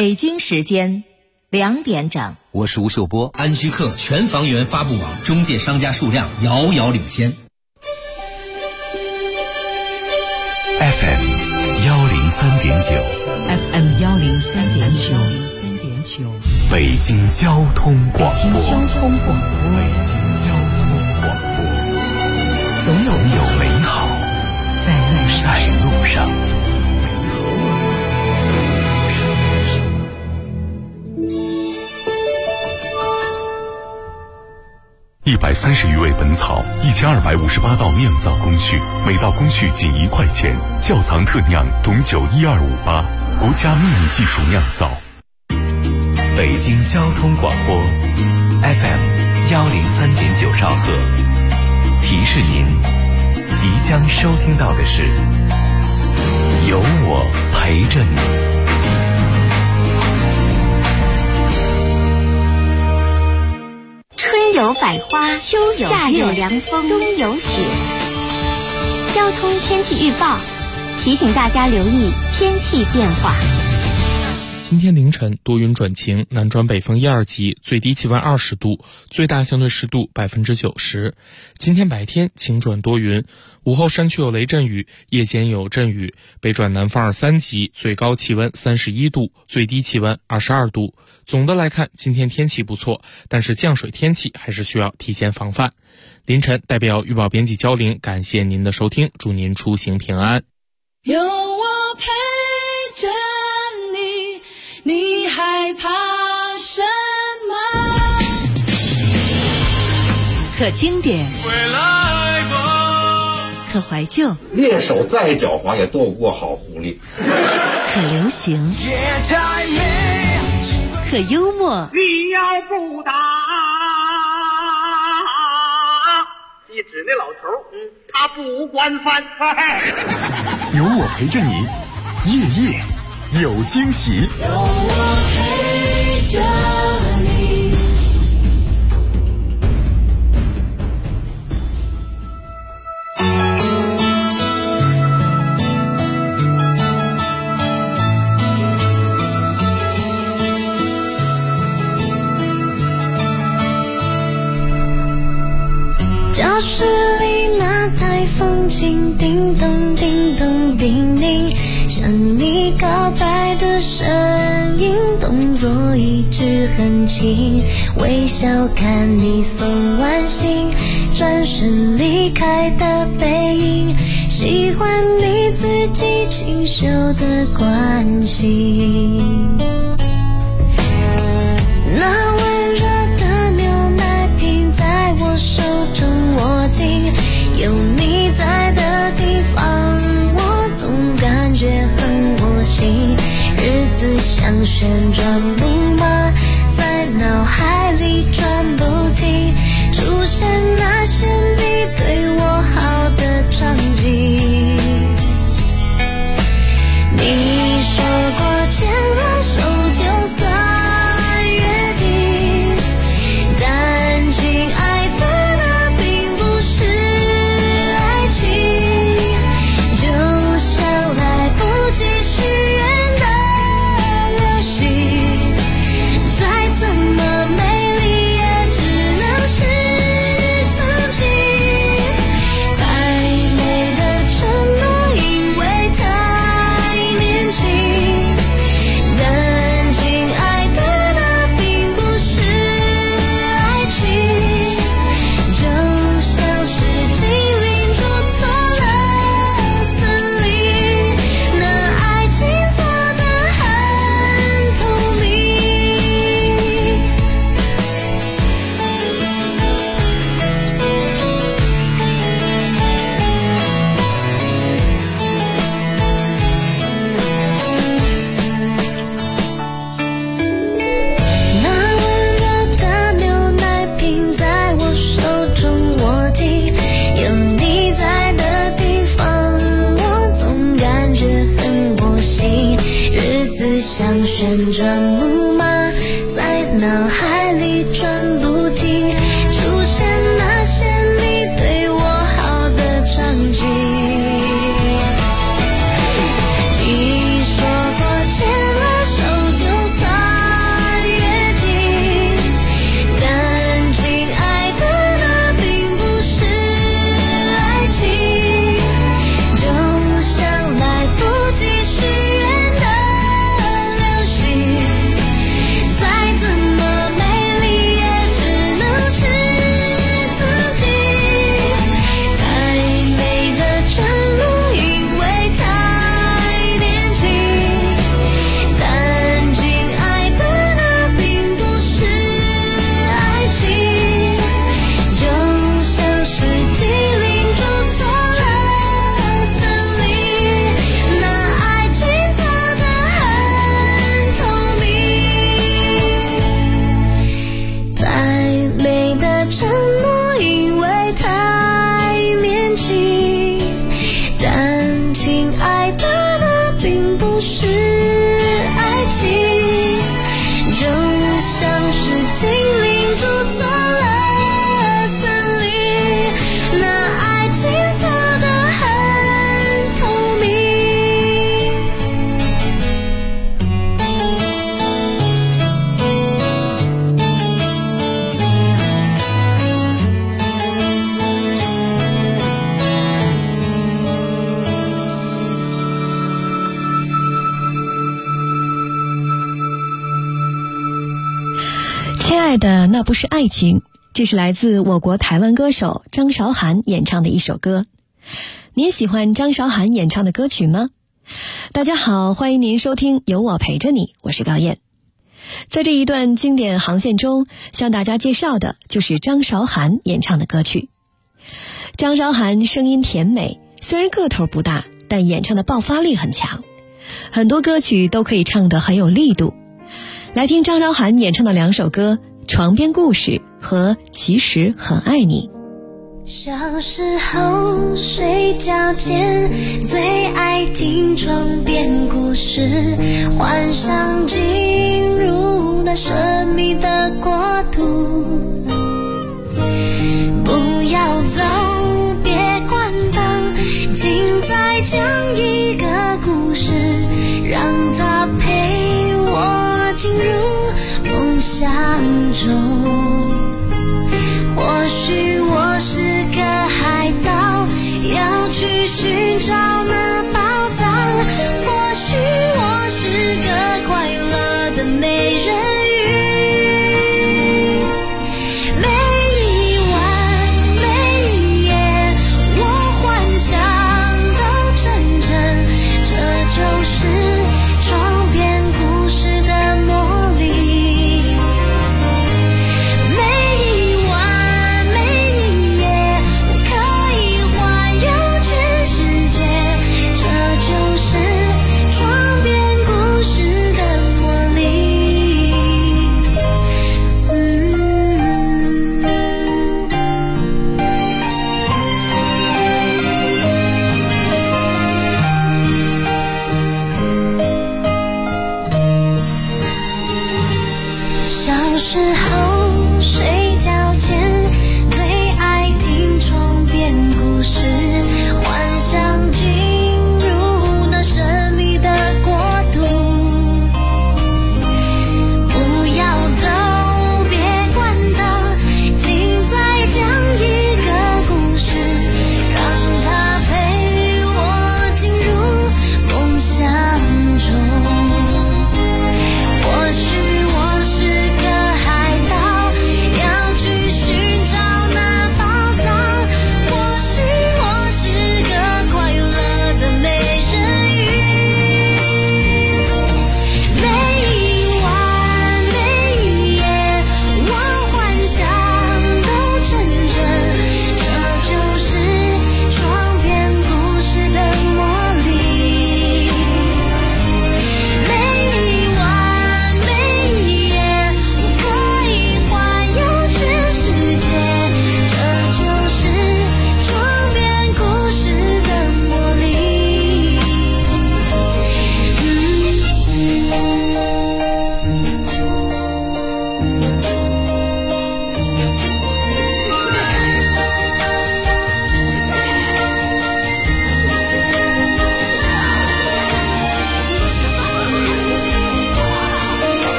北京时间2点整， 我是吴秀波。 安居客全房源发布网中介商家数量遥遥领先。 FM 103.9 FM 103.9， 北京交通广播。 北京交通广播，总有美好在路上。130余味本草，1258道酿造工序，每道工序仅1块钱。窖藏特酿董酒12588，国家秘密技术酿造。北京交通广播 FM 103.9兆赫，提示您即将收听到的是有我陪着你。 春有百花，秋有夏有凉风，冬有雪。交通天气预报提醒大家留意天气变化。 今天凌晨多云转晴，南转北风1、2级，最低气温20度，最大相对湿度90%。今天白天晴转多云，午后山区有雷阵雨，夜间有阵雨，北转南风2、3级，最高气温31度，最低气温22度。总的来看，今天天气不错，但是降水天气还是需要提前防范。凌晨代表预报编辑焦玲，感谢您的收听，祝您出行平安。 有我陪着你，你害怕什么？ 可经典，可怀旧， 猎手再狡猾也斗不过好狐狸。 可流行，可幽默。 你要不打，你指那老头，他不管饭菜。 有我陪着你，夜夜有惊喜。 有我陪着你。 教室里那台风琴叮咚叮咚叮咛，向你告白的声音，动作一直很轻，微笑看你送完信，转身离开的背影，喜欢你自己清秀的关心。那温热的牛奶瓶在我手中握紧，有你在的地方我总感觉很窝心，日子像旋转木马在脑海里转不停，出现那些你对我好的场景。你说过牵了手那不是爱情，这是来自我国台湾歌手张韶涵演唱的一首歌。你也喜欢张韶涵演唱的歌曲吗？大家好，欢迎您收听有我陪着你，我是高燕。在这一段经典航线中，向大家介绍的就是张韶涵演唱的歌曲。张韶涵声音甜美，虽然个头不大，但演唱的爆发力很强，很多歌曲都可以唱得很有力度。来听张韶涵演唱的2首歌《床边故事》和《其实很爱你》。 小时候睡觉前最爱听床边故事，幻想进入那神秘的国度。不要走，别关灯，请再讲一个故事，让它陪我进入梦乡中。或许我是个海盗，要去寻找那宝藏，或许我是个快乐的美人鱼。每一晚每一夜，我幻想都成真，这就是床边故事的魔力。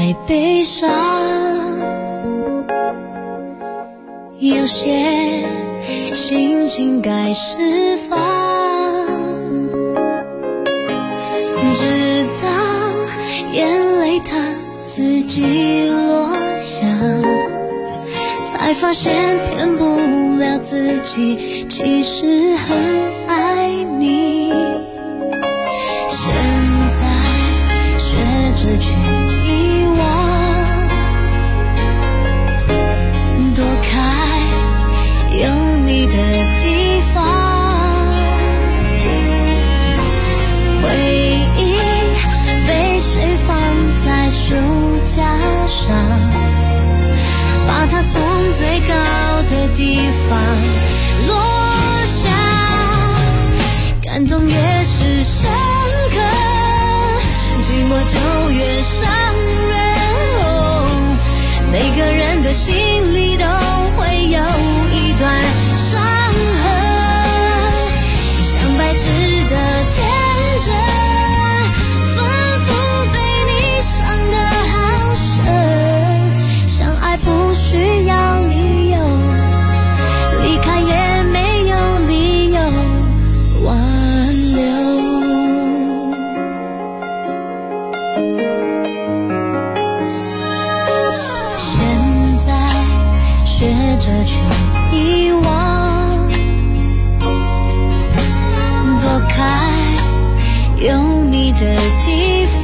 太悲伤，有些心情该释放，直到眼泪它自己落下，才发现骗不了自己，其实很爱你。现在学着去遗忘，躲开有你的地方，回忆被谁放在书架上，把它从最高的地方落下，感动越是深刻，寂寞就越伤人。每个人的心里都会有一段伤痕，像白纸的天真，反复被你伤得好深。相爱不需要理由，离开也没有理由挽留。现在学着去遗忘，躲开有你的地方，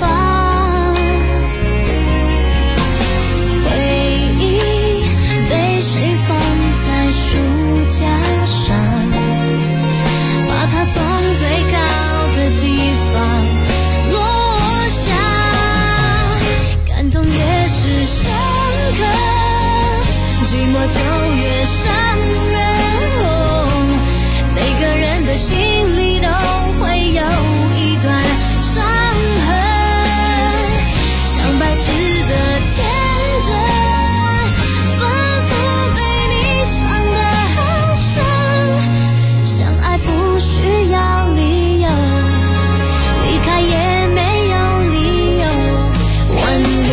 回忆被谁放在书架上，把它从最高的地方落下，感动越是深刻，寂寞就越伤人。每个人的心里都会有一段伤痕，像白纸的天真，反复被你伤得好深。相爱不需要理由，离开也没有理由挽留。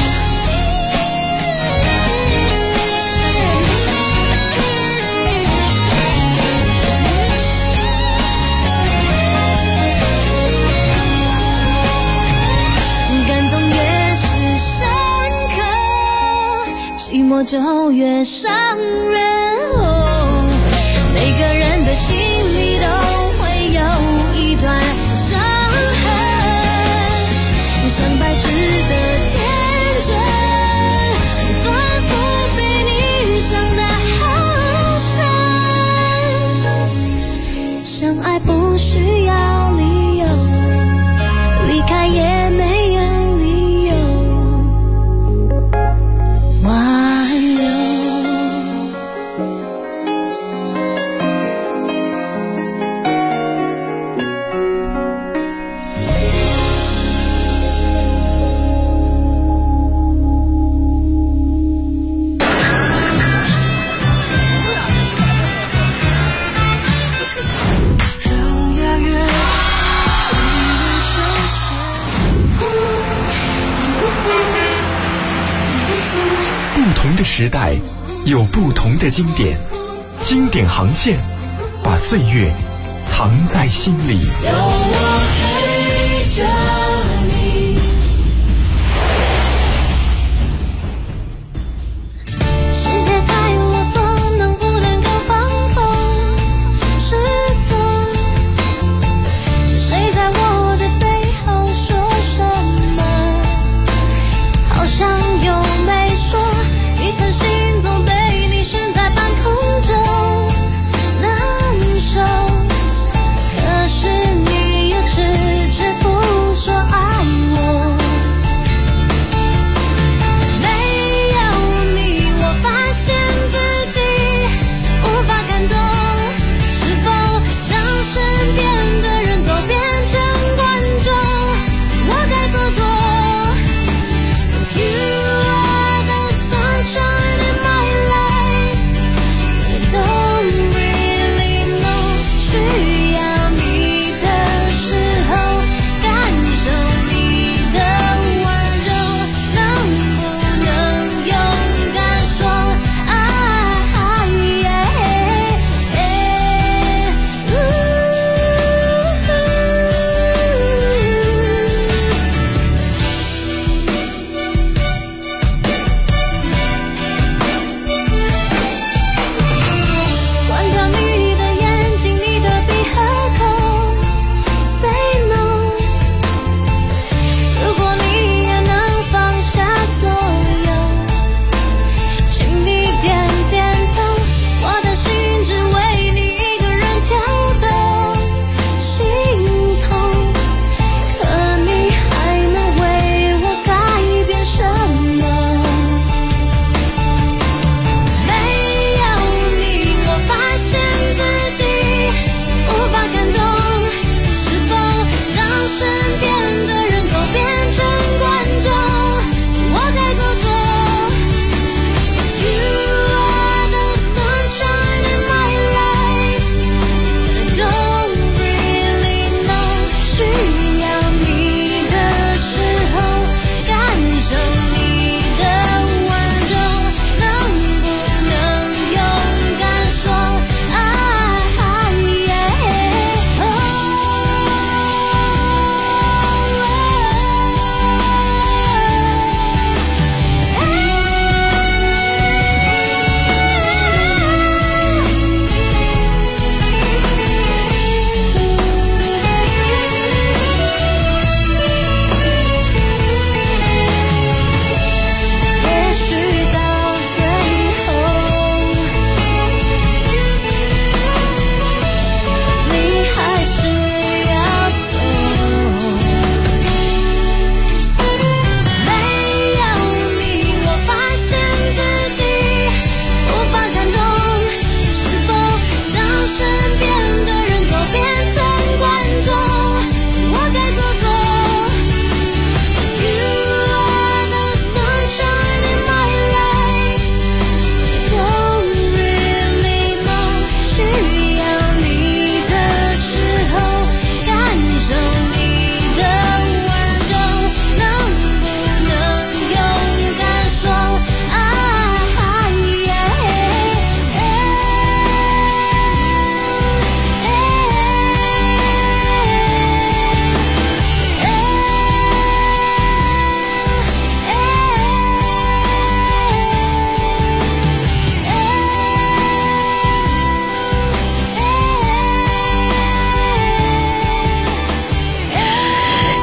感动越是深刻，寂寞就越伤人。每个人的心里都会有一段伤痕，像白纸的天真，反复被你伤得好深。相爱不需要理由，离开也没有理由挽留。 不同的时代有不同的经典，经典航线把岁月藏在心里。 有我陪着你。 世界太啰嗦，能不能够放空？是的，是谁在我的背后说什么？好像又没说，一颗心总被你悬在半空中，难受。可是你又知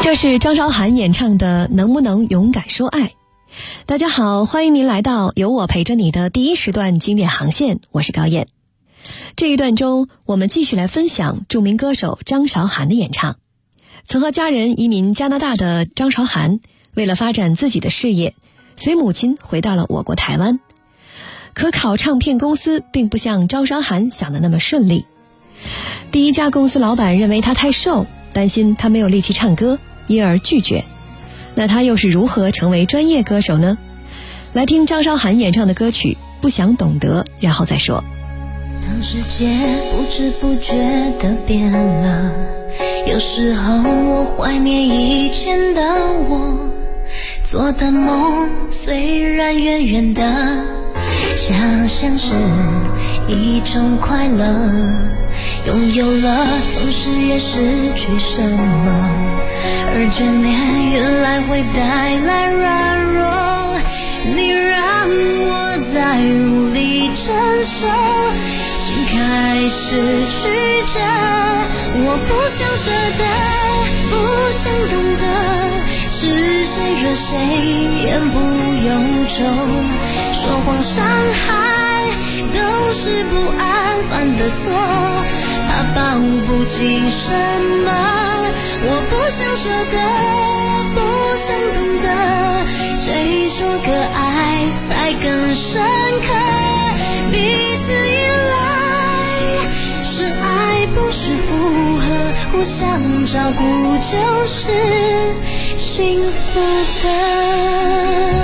这是张韶涵演唱的《能不能勇敢说爱》。大家好，欢迎您来到有我陪着你的第一时段经典航线，我是高燕。这一段中，我们继续来分享著名歌手张韶涵的演唱。曾和家人移民加拿大的张韶涵，为了发展自己的事业，随母亲回到了我国台湾。可考唱片公司并不像张韶涵想的那么顺利。第一家公司老板认为她太瘦，担心她没有力气唱歌，因而拒绝。那她又是如何成为专业歌手呢？来听张韶涵演唱的歌曲《不想懂得》，然后再说。 当世界不知不觉地变了，有时候我怀念以前的我，做的梦虽然远远的，想象是一种快乐，拥有了总是也失去什么，而眷恋原来会带来软弱，你让我再无力承受，心开始曲折，我不想舍得，不想懂得，是谁惹谁言不由衷，说谎伤害都是不安犯的错，怕抱不紧什么，我不想舍得，不想懂得，谁说个爱才更深刻，彼此依赖是爱不是附和，互相照顾就是幸福的。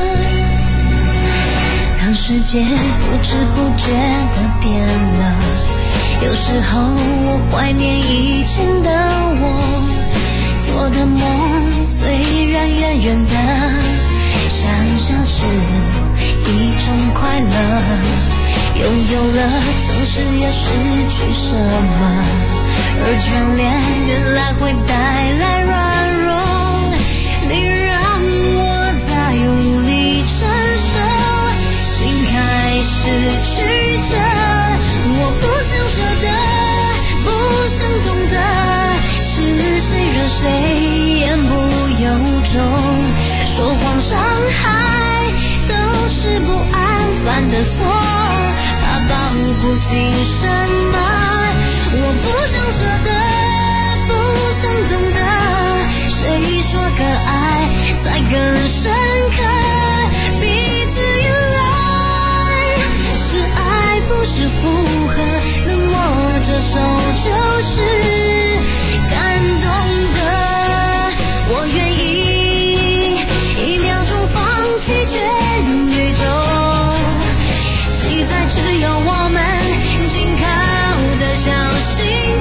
当世界不知不觉地变了，有时候我怀念以前的我，做的梦虽然远远的，想象是一种快乐，拥有了总是也失去什么，而眷恋原来会带来软弱，你让我再无力承受，心开始曲折，我不想舍得，不想懂得，是谁惹谁言不由衷，说谎伤害都是不安犯的错，怕抱不紧什么，我不想舍得，不想懂得，谁说个爱才更深刻，彼此依赖是爱不是附和，能握着手就是感动的，我愿意一秒钟放弃全宇宙，记载只有我们紧靠的小星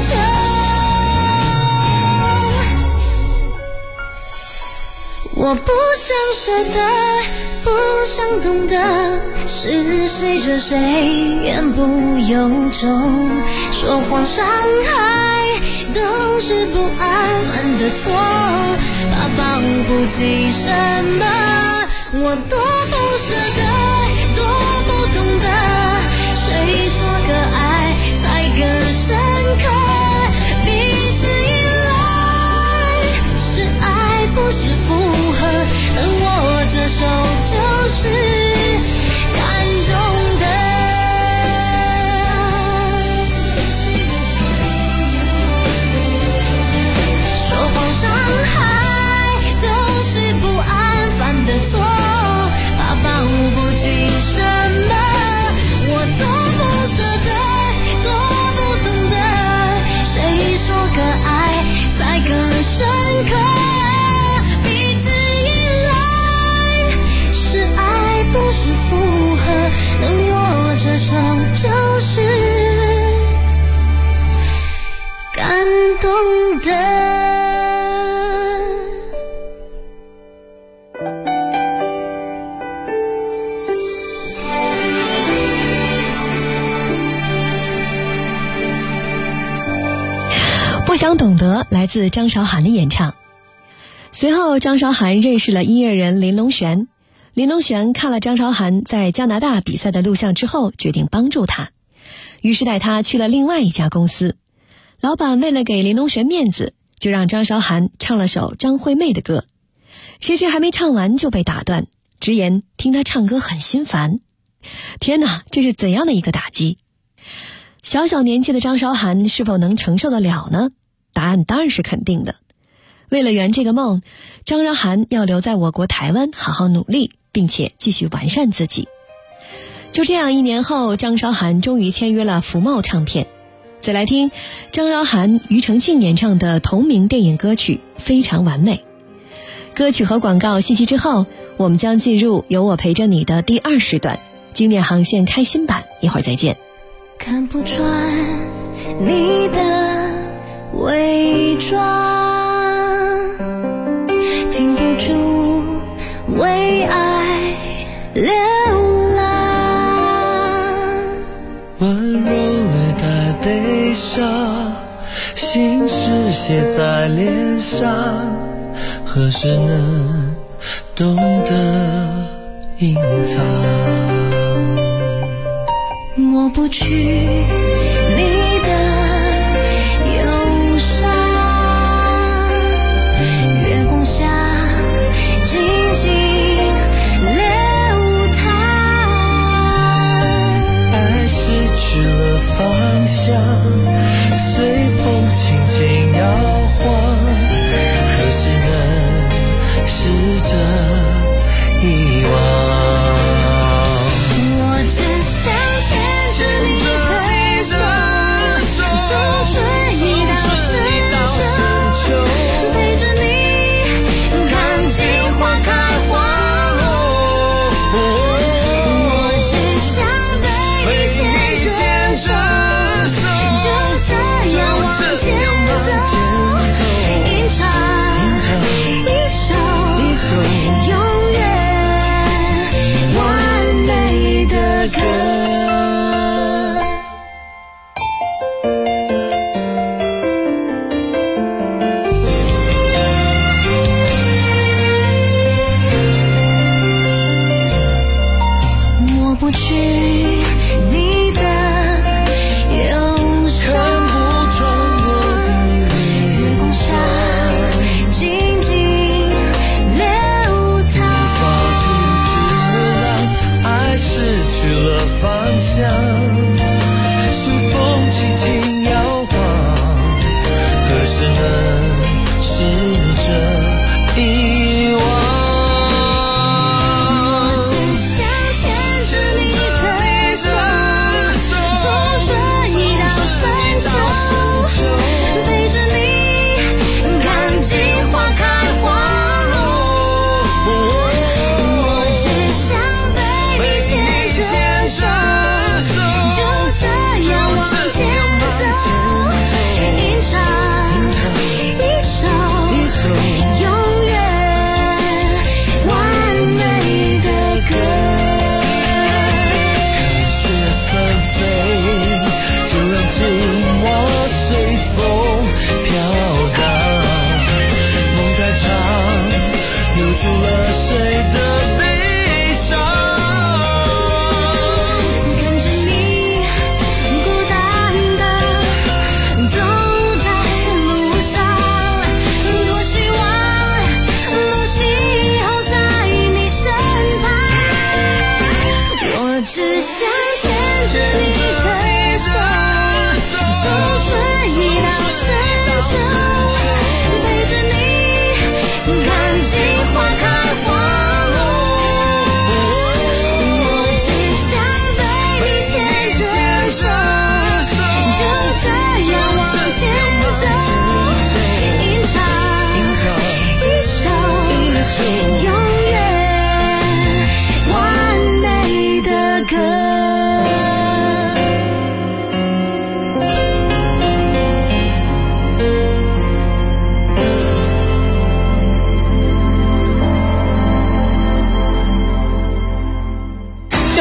球，我不想舍得，不想懂得，是谁惹谁言不由衷，说谎伤害都是不安犯的错，怕抱不紧什么，我多不舍得，多不懂得，谁说个爱才更深刻，彼此依赖是爱不是附和，能握着手就是感动的，说谎伤害都是不安犯的错，怕抱不紧什么，我多不舍得，多不懂得，谁说个爱才更深刻，彼此依赖是爱不是附和，能握着手就是感动的。 不想懂得来自张韶涵的演唱。随后张韶涵认识了音乐人林隆璇，林隆璇看了张韶涵在加拿大比赛的录像之后，决定帮助她，于是带她去了另外一家公司。老板为了给林隆璇面子， 就让张韶涵唱了首张惠妹的歌。谁知还没唱完就被打断，直言听她唱歌很心烦。天哪，这是怎样的一个打击？小小年纪的张韶涵是否能承受得了呢？答案当然是肯定的。为了圆这个梦，张韶涵要留在我国台湾好好努力，并且继续完善自己。就这样，1年后，张韶涵终于签约了福茂唱片。再来听张韶涵、庾澄庆演唱的同名电影歌曲《非常完美》。歌曲和广告信息之后，我们将进入有我陪着你的第2时段，经典航线开心版，一会儿再见。 看不穿你的伪装，停不住为爱流浪， 温柔略带悲伤，心事写在脸上，何时能懂得隐藏？ 抹不去你的忧伤，月光下静静流淌， 爱失去了方向，随风轻轻摇晃，何时能试着遗忘？ 就这样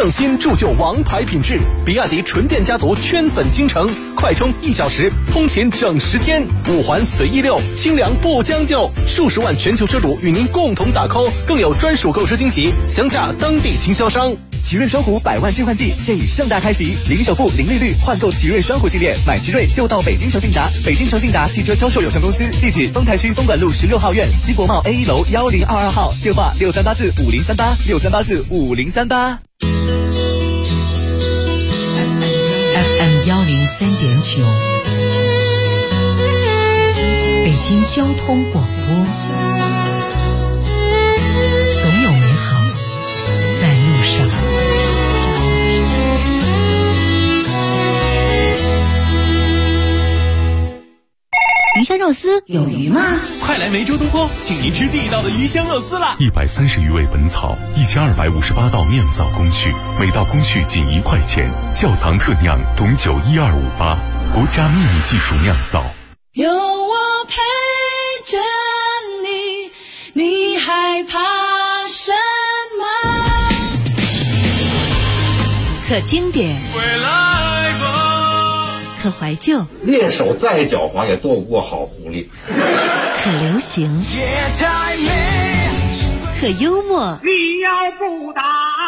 匠心铸就王牌品质，比亚迪纯电家族圈粉京城，快充1小时，通勤整10天，5环随意溜，清凉不将就，数十万全球车主与您共同打 call， 更有专属购车惊喜，详洽当地经销商。 奇瑞双虎100万置换季现已盛大开启，零首付、零利率换购奇瑞双虎系列，买奇瑞就到北京诚信达。北京诚信达汽车销售有限公司，地址丰台区丰管路16号院西国贸 A1 楼1022号，电话63845038，63845038。 FM 103.9，北京交通广播，总有美好在路上。 鱼香肉丝有鱼吗？ 快来梅州东坡，请您吃地道的鱼香肉丝啦 ！130余味本草，1258道酿造工序，每道工序仅1块钱，窖藏特酿董酒12588，国家秘密技术酿造。 有我陪着你，你害怕什么？ 可经典，可怀旧， 猎手再狡猾也斗不过好狐狸。 可流行，可幽默。 你要不打，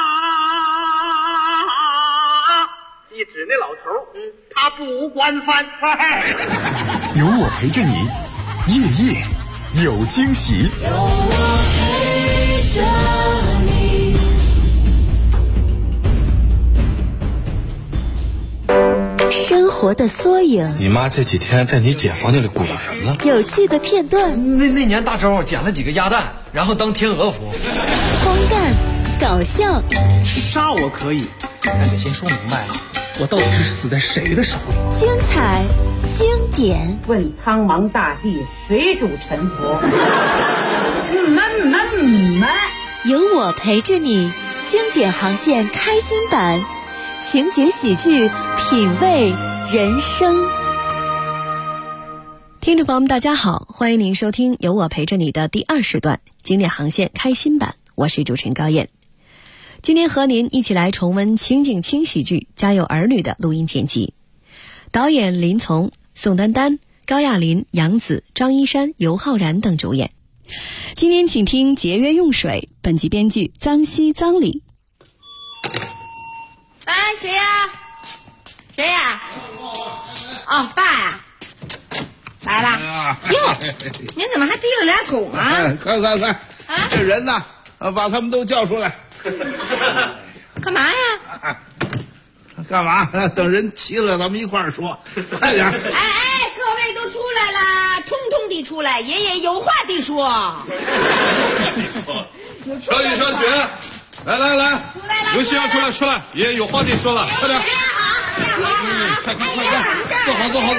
一指那老头，他不惯犯。 有我陪着你，夜夜有惊喜。 有我陪着你。 生活的缩影， 你妈这几天在你姐房间里鼓捣什么了？ 有趣的片段。 那年大周捡了几个鸭蛋，然后当天鹅服。 荒诞，搞笑。 杀我可以，但得先说明白了，我到底是死在谁的手里？ 精彩，经典。 问苍茫大地，谁主沉浮？ 有我陪着你，经典航线开心版。情节喜剧，品味人生。 听众朋友们大家好，欢迎您收听有我陪着你的第2时段经典航线开心版，我是主持人高燕。今天和您一起来重温情景轻喜剧《家有儿女》的录音剪辑，导演林从、宋丹丹、高亚麟、杨紫、张一山、尤浩然等主演。今天请听节约用水，本集编剧臧西臧里。 哎，谁呀？谁呀？哦，爸呀，来了。哟，您怎么还提了俩桶啊？ 快，这人呢，把他们都叫出来。 干嘛呀？ 干嘛？等人齐了，咱们一块儿说。快点！ 哎，各位都出来了，通通地出来，爷爷有话地说。 小雨，来，刘星出来，爷爷有话得说了，快点！快，坐好。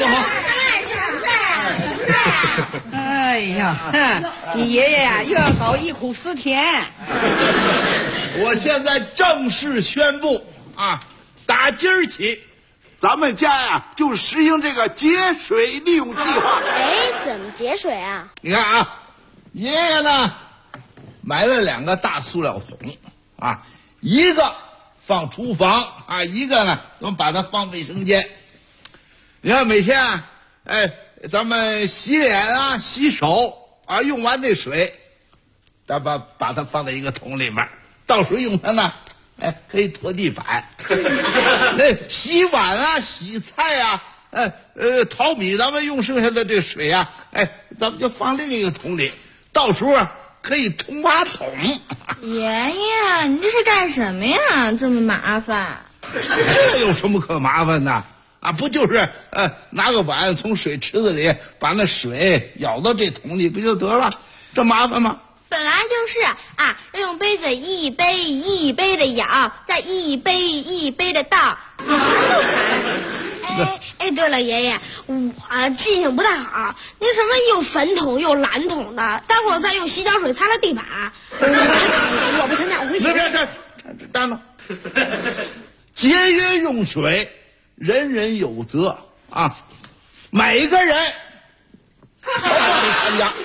哎呀，你爷爷呀又要搞忆苦思甜。 我现在正式宣布啊，打今儿起，咱们家呀就实行这个节水利用计划。 怎么节水啊？ 你看啊，爷爷呢买了2个大塑料桶啊，一个放厨房啊，一个呢咱们把它放卫生间。你看每天啊，咱们洗脸啊、洗手啊，用完这水，咱把它放在一个桶里面，到时候用它呢，可以拖地板。洗碗啊、洗菜啊，淘米，咱们用剩下的这个水啊，咱们就放另一个桶里，到时候啊可以冲马桶。 爷爷，你这是干什么呀？这么麻烦？ 这有什么可麻烦的啊？不就是拿个碗从水池子里把那水舀到这桶里不就得了？这麻烦吗？ 本来就是啊，要用杯子一杯一杯的舀，再一杯一杯的倒。对了，爷爷，我记性不太好，您什么又粉桶又蓝桶的，待会儿再用洗脚水擦了地板。我不承认，我会洗。 这站住！节约用水，人人有责啊！每个人都得参加。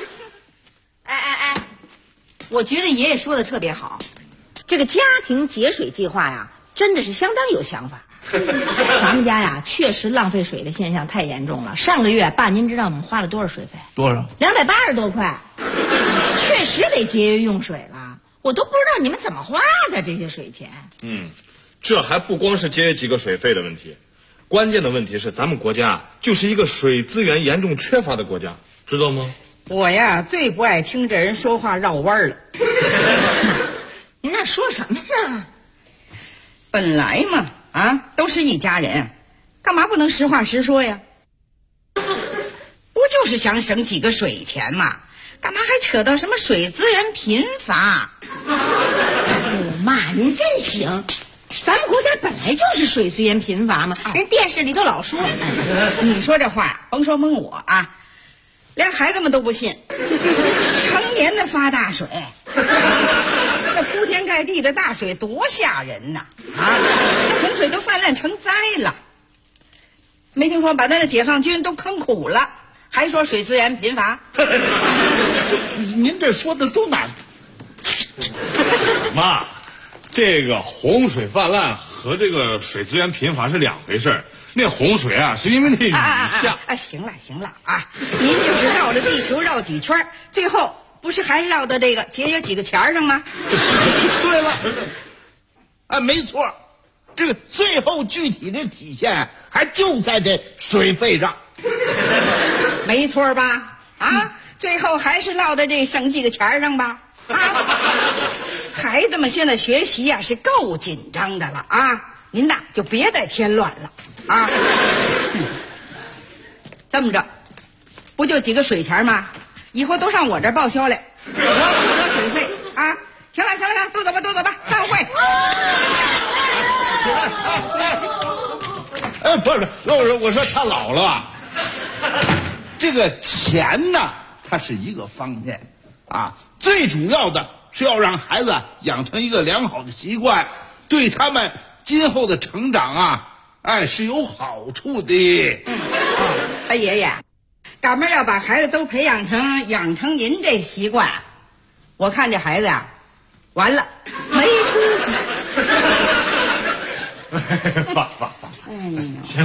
我觉得爷爷说的特别好，这个家庭节水计划呀，这真的是相当有想法。咱们家呀，确实浪费水的现象太严重了。上个月，爸，您知道我们花了多少水费？ 多少 ？280多块，确实得节约用水了。我都不知道你们怎么花的这些水钱。 这还不光是节约几个水费的问题，关键的问题是咱们国家就是一个水资源严重缺乏的国家，知道吗？ 我呀，最不爱听这人说话绕弯了。您那说什么呢？本来嘛，都是一家人，干嘛不能实话实说呀？不就是想省几个水钱嘛？干嘛还扯到什么水资源贫乏？妈，您真行！咱们国家本来就是水资源贫乏嘛，人电视里头老说。你说这话，甭说蒙我啊，连孩子们都不信。成年的发大水，那铺天盖地的大水多吓人呐！那洪水都泛滥成灾了。没听说把那解放军都坑苦了，还说水资源贫乏？ 您这说的都哪？ 妈，这个洪水泛滥和这个水资源贫乏是两回事。那洪水啊，是因为那雨下。 行了啊！您就是绕着地球绕几圈，最后不是还绕到这个节约几个钱上吗？ 对了，没错，这个最后具体的体现还就在这水费上。 没错吧？最后还是落在这省几个钱上吧？孩子们现在学习呀是够紧张的了啊！您呐就别再添乱了啊！这么着，不就几个水钱吗？以后都上我这儿报销来，我负责水费啊！行了，都走吧，散会。 不是，我说他老了，这个钱呢，它是一个方面啊，最主要的是要让孩子养成一个良好的习惯，对他们今后的成长啊，是有好处的。 爷爷，赶明儿要把孩子都培养成您这习惯，我看这孩子呀，完了，没出息。 爸，行，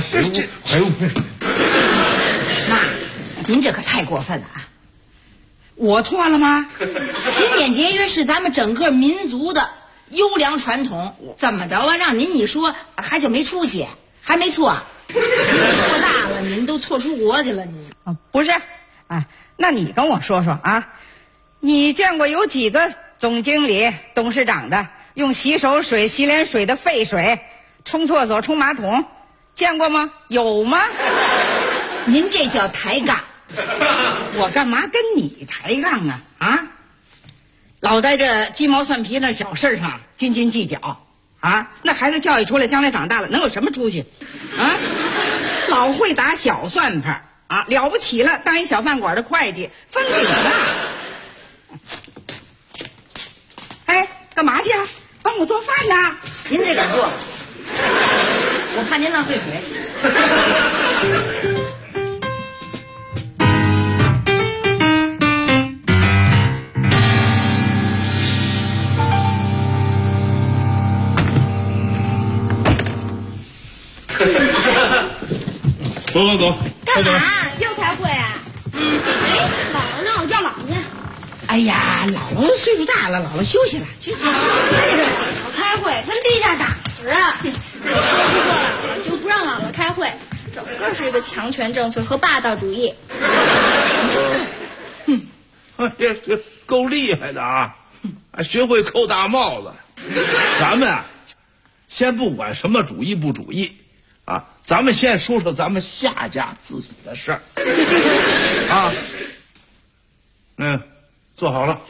妈，您这可太过分了啊！我错了吗？勤俭节约是咱们整个民族的优良传统，怎么着啊？让您一说，还就没出息，还没错。您错大了，您都错出国去了，您不是？那你跟我说说啊，你见过有几个总经理、董事长的用洗手水、洗脸水的废水冲厕所、冲马桶，见过吗？有吗？您这叫抬杠。我干嘛跟你抬杠啊？老在这鸡毛蒜皮那小事上斤斤计较啊！那孩子教育出来，将来长大了能有什么出息啊？老会打小算盘啊，了不起了，当一小饭馆的会计，风景大。干嘛去啊？帮我做饭呢？您这敢做？我怕您浪费水。 走， 干嘛？又开会啊？姥姥呢？我叫姥姥去。 哎呀，姥姥岁数大了，姥姥休息了，去。 这个姥姥开会跟地下打似的，说不过姥姥就不让姥姥开会，整个是一个强权政策和霸道主义。 够厉害的啊！学会扣大帽子。咱们先不管什么主义不主义啊，咱们先说说咱们夏家自己的事儿啊。坐好了。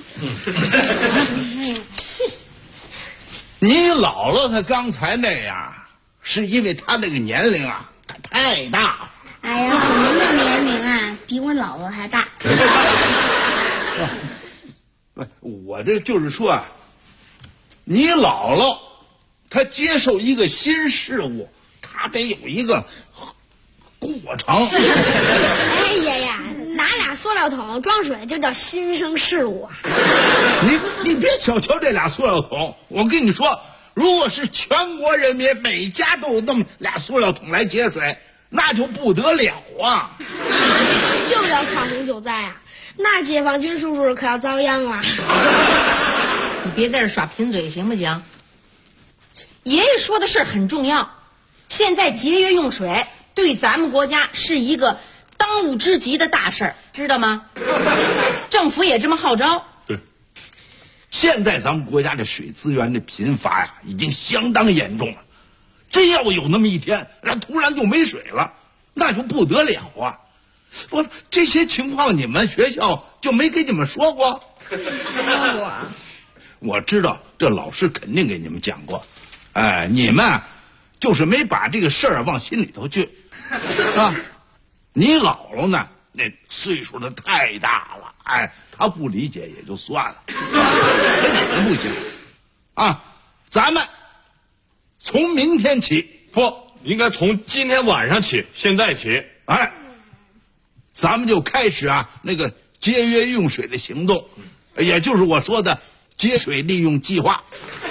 你姥姥她刚才那样，是因为她那个年龄啊太大了。 哎呀，您的年龄啊比我姥姥还大。 我这就是说啊，你姥姥她接受一个新事物，她得有一个过程。 哎呀，拿俩塑料桶装水就叫新生事物啊！ 你别小瞧这俩塑料桶，我跟你说， 如果是全国人民每家都有那么俩塑料桶来接水，那就不得了啊！ 又要抗洪救灾啊！那解放军叔叔可要遭殃了。 你别在这耍贫嘴行不行？爷爷说的事儿很重要，现在节约用水对咱们国家是一个当务之急的大事儿，知道吗？政府也这么号召。 对，现在咱们国家的水资源的贫乏呀，已经相当严重了。真要有那么一天，突然就没水了，那就不得了啊！不，这些情况你们学校就没给你们说过？ 说过。 我知道，这老师肯定给你们讲过。哎，你们就是没把这个事儿往心里头去啊！你姥姥呢，那岁数的太大了，哎，她不理解也就算了，跟你们不行啊！咱们从明天起， 不应该从今天晚上起，现在起， 哎，咱们就开始啊那个节约用水的行动，也就是我说的节水利用计划。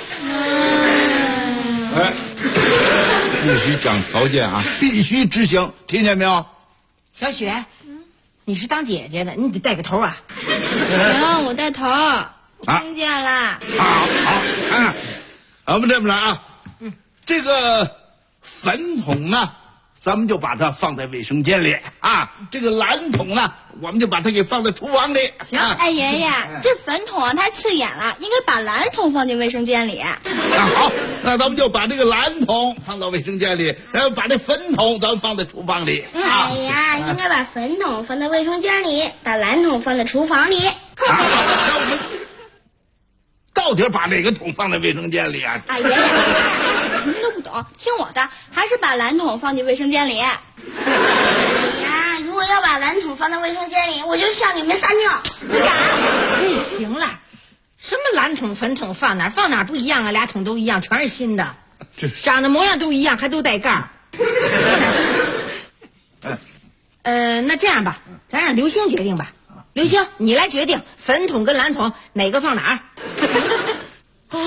哎，必须讲条件啊，必须执行，听见没有？ 小雪，你是当姐姐的，你得带个头啊。 行，我带头，听见了。 好，哎，咱们这么来啊，这个粉桶呢，咱们就把它放在卫生间里啊。这个蓝桶呢，我们就把它给放在厨房里。 行，哎，爷爷，这粉桶啊太刺眼了，应该把蓝桶放进卫生间里。 好，那咱们就把这个蓝桶放到卫生间里，然后把这粉桶咱们放在厨房里。 哎呀，应该把粉桶放在卫生间里，把蓝桶放在厨房里。 那我们到底把哪个桶放在卫生间里啊？ 哎，爷爷，什么都不懂，听我的，还是把蓝桶放进卫生间里。哎呀，如果要把蓝桶放在卫生间里，我就向你们撒尿。你敢？ 行了，什么蓝桶粉桶放哪儿不一样啊？俩桶都一样，全是新的，长得模样都一样，还都带盖儿。那这样吧，咱让刘星决定吧。刘星，你来决定粉桶跟蓝桶哪个放哪儿。 哎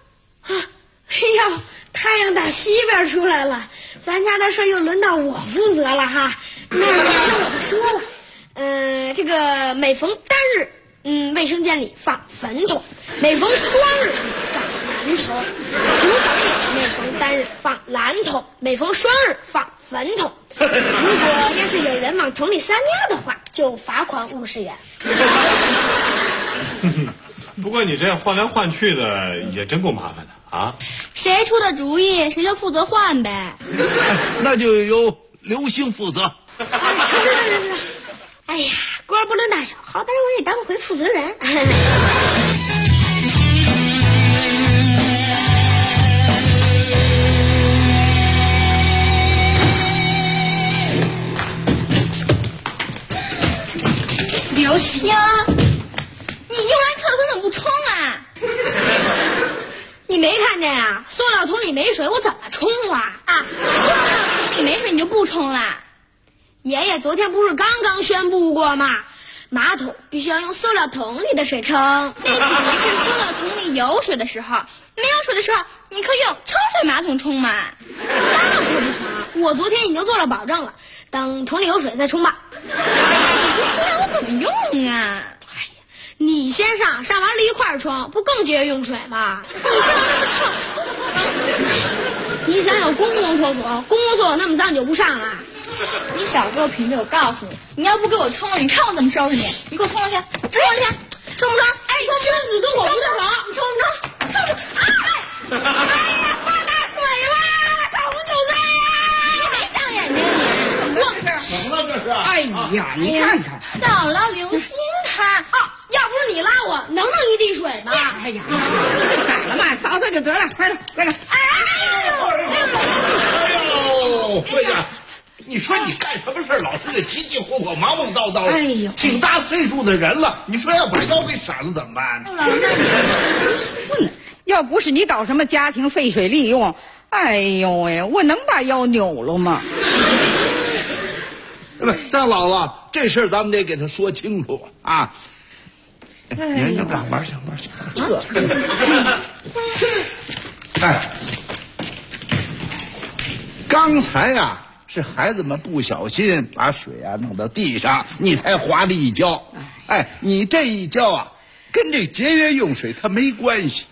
呀，太阳打西边出来了，咱家的事又轮到我负责了哈。那我说了，这个每逢单日，卫生间里放粉桶；每逢双日放蓝桶；厨房里每逢单日放蓝桶，每逢双日放粉桶。如果要是有人往桶里撒尿的话，就罚款50元。 不过你这样换来换去的也真够麻烦的啊！ 谁出的主意，谁就负责换呗。 那就由刘星负责。 哎呀，官不论大小，好歹我也当回负责人。刘星，你用完厕所怎么不冲啊？你没看见啊？塑料桶里没水，我怎么冲啊？塑料桶里没水你就不冲了？爷爷昨天不是刚刚宣布过吗？马桶必须要用塑料桶里的水冲。那只是塑料桶里有水的时候，没有水的时候，你可以用冲水马桶冲嘛。那可不成，我昨天已经做了保证了，等桶里有水再冲吧。你不说让我怎么用啊？哎呀，你先上完了一块儿冲，不更节约用水吗？你上那么臭，你想有公共厕所，公共厕所那么脏你就不上了？你少给我贫嘴，我告诉你，你要不给我冲了，你看我怎么收拾你！你给我冲上去，冲上去，冲不冲？哎，你君子动我不动手，你冲不冲？冲不冲？哎呀，发大水了，抗洪救灾呀！没长眼睛你， 怎么了这是？ 哎呀，你看看， 姥姥刘星他要不是你拉我，能一滴水吗？ 哎呀，咋了嘛？扫扫就得了，快点，快点！ 对呀，你说你干什么事老是个急急火火、忙忙叨叨的。 哎呦， 挺大岁数的人了，你说要把腰给闪了怎么办？ 要不是你搞什么家庭废水利用，哎呦喂，我能把腰扭了吗？ 但姥姥，这事儿咱们得给他说清楚啊！您玩去。 哎，刚才啊是孩子们不小心把水啊弄到地上，你才滑了一跤。哎，你这一跤啊，跟这节约用水它没关系。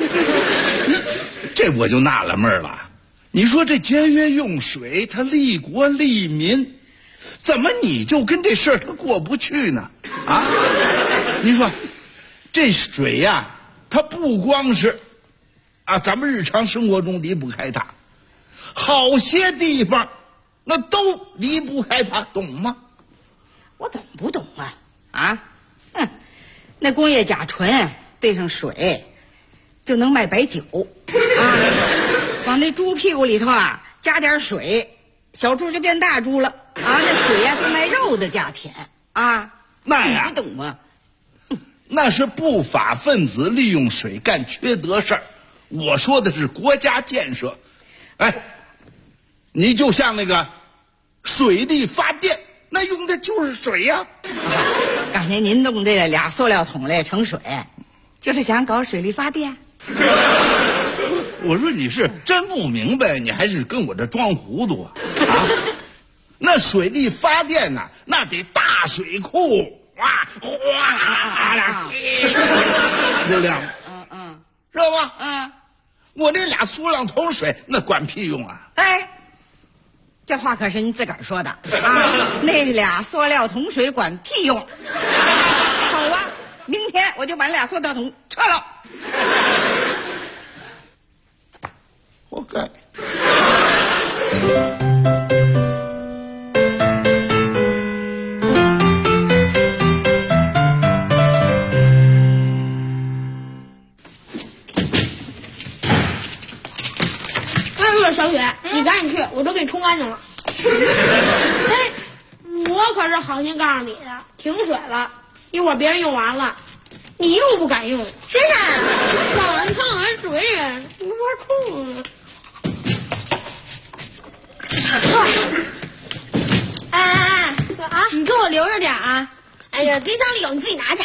这我就纳了闷了，你说这节约用水，它利国利民，怎么你就跟这事儿它过不去呢？啊，你说这水呀，它不光是啊，咱们日常生活中离不开它，好些地方那都离不开它，懂吗？ 我懂不懂啊？啊，那工业甲醇兑上水，就能卖白酒啊！往那猪屁股里头啊加点水，小猪就变大猪了啊！那水呀就卖肉的价钱啊！ 那呀， 你懂吗？ 那是不法分子利用水干缺德事儿。我说的是国家建设。哎，你就像那个水力发电，那用的就是水呀。 刚才您弄这俩塑料桶来盛水，就是想搞水力发电？ 我说你是真不明白，你还是跟我这装糊涂啊？啊，那水力发电呐，那得大水库，哇哗啦，流量，知道吧？我那俩塑料桶水，那管屁用啊！ 哎，这话可是您自个儿说的啊！那俩塑料桶水管屁用？好啊，明天我就把那俩塑料桶撤了。 活该。 小雪，你赶紧去，我都给你冲干净了。哎，我可是好心告诉你的，停水了，一会儿别人用完了，你又不敢用，真的，老人烫完水也没法冲啊。哎，你给我留着点啊！哎呀，冰箱里有，你自己拿去。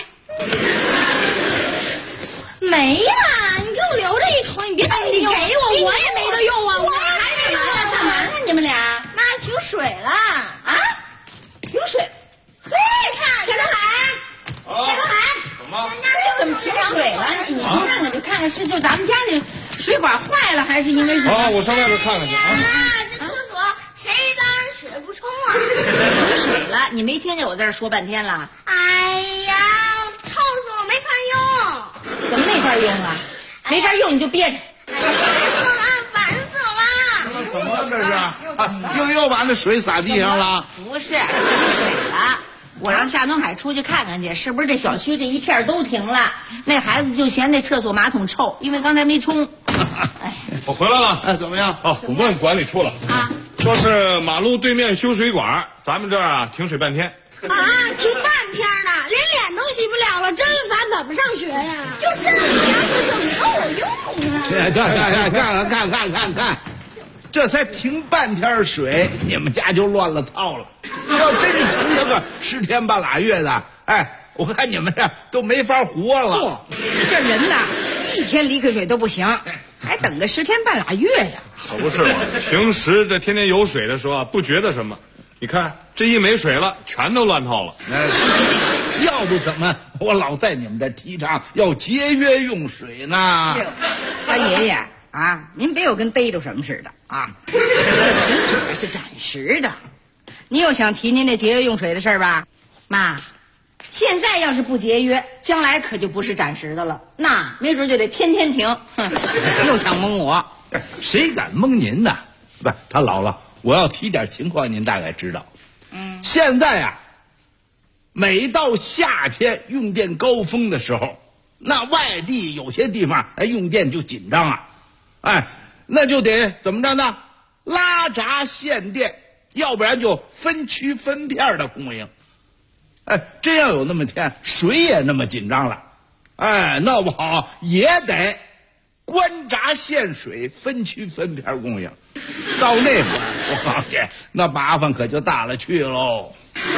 没了，你给我留着一桶，你别等你给我，我也没得用啊！我还是干嘛呢？你们俩？妈，停水了啊！停水？嘿，看铁东海，铁东海， 怎么？ 怎么停水了？你去看看，就看看是就咱们家那水管坏了，还是因为什么？ 啊，我上外边看看去啊！ 这厕所谁当然水不冲啊？ 停水了，你没听见我在这说半天了？ 哎呀，臭死我，没法用。 怎么没法用啊？没法用你就憋着。 烦死了！ 怎么了这是？啊，又把那水洒地上了？ 不是，停水了。我让夏东海出去看看去，是不是这小区这一片都停了？那孩子就嫌那厕所马桶臭，因为刚才没冲。 哎，我回来了。 哎，怎么样？ 哦，我问管理处了啊，说是马路对面修水管，咱们这儿啊停水半天。 啊，停半天呢，连脸都洗不了了，真烦，怎么上学呀？就这么点不怎么够用啊！看，这才停半天水，你们家就乱了套了。要真是停这个10天半拉月的，哎，我看你们这都没法活了。 这人呐，一天离开水都不行，还等个10天半拉月的。 可不是嘛，平时这天天有水的时候啊，不觉得什么。你看这一没水了，全都乱套了。 要不怎么我老在你们这提倡要节约用水呢？ 他爷爷啊，您别又跟逮着什么似的啊！这停水是暂时的，你又想提您这节约用水的事儿吧？妈，现在要是不节约，将来可就不是暂时的了，那没准就得天天停。哼，又想蒙我， 谁敢蒙您呢？不，他姥姥。我要提点情况，您大概知道。现在啊，每到夏天用电高峰的时候，那外地有些地方用电就紧张啊，哎，那就得怎么着呢？拉闸限电，要不然就分区分片的供应。哎，真要有那么天，水也那么紧张了，哎，闹不好也得关闸限水，分区分片供应。到那会儿，我告诉你，那麻烦可就大了去喽。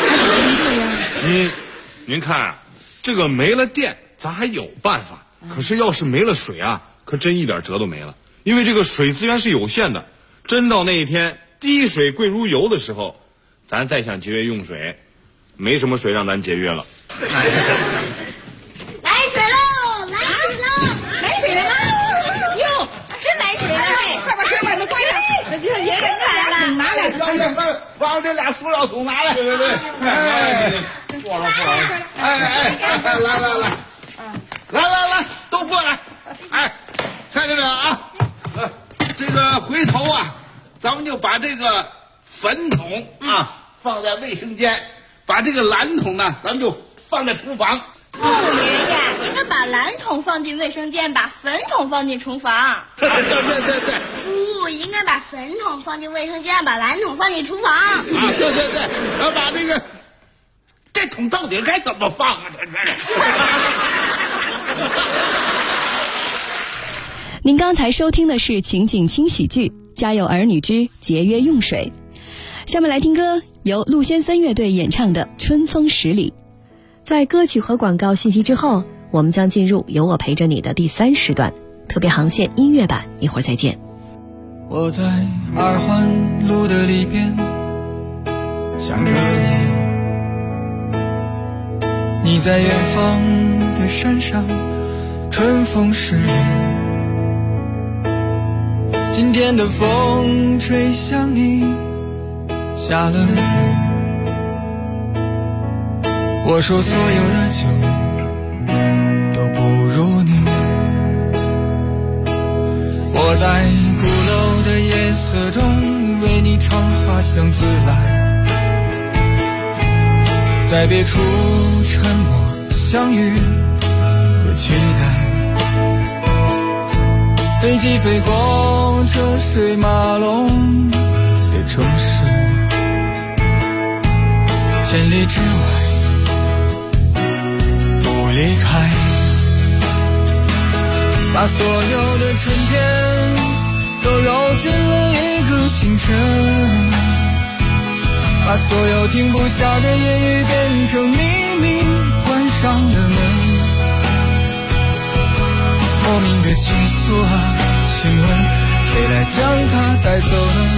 您看啊，这个没了电，咱还有办法；可是要是没了水啊，可真一点辙都没了。 因为这个水资源是有限的，真到那一天滴水贵如油的时候，咱再想节约用水，没什么水让咱节约了。 来水喽！来水喽！来水了吗？哟，真来水了！快把水管子关上。这爷爷来了，拿来， 把这俩塑料桶拿来。对，过了。来，都过来。哎，看见没有啊？这个回头啊，咱们就把这个粉桶啊放在卫生间，把这个蓝桶呢，咱们就放在厨房。 爷爷，应该把蓝桶放进卫生间，把粉桶放进厨房。 对。 不，应该把粉桶放进卫生间，把蓝桶放进厨房。啊， 对，要把这桶到底该怎么放啊？ 您刚才收听的是情景轻喜剧《家有儿女之节约用水》，下面来听歌，由陆先森乐队演唱的《春风十里》。在歌曲和广告信息之后，我们将进入有我陪着你的第3时段特别航线音乐版，一会儿再见。 我在二环路的里边想着你在远方的山上，春风十里。今天的风吹向你，下了雨。我说所有的酒都不如你。我在鼓楼的夜色中为你唱花香自来，在别处沉默相遇和期待。飞机飞过车水马龙的城市，千里之外不离开。把所有的春天都揉进了一个清晨，把所有停不下的言语变成秘密，关上了门。莫名的情愫啊，请问谁来将它带走呢？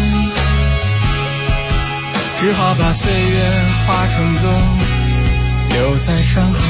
只好把岁月化成歌，留在山河。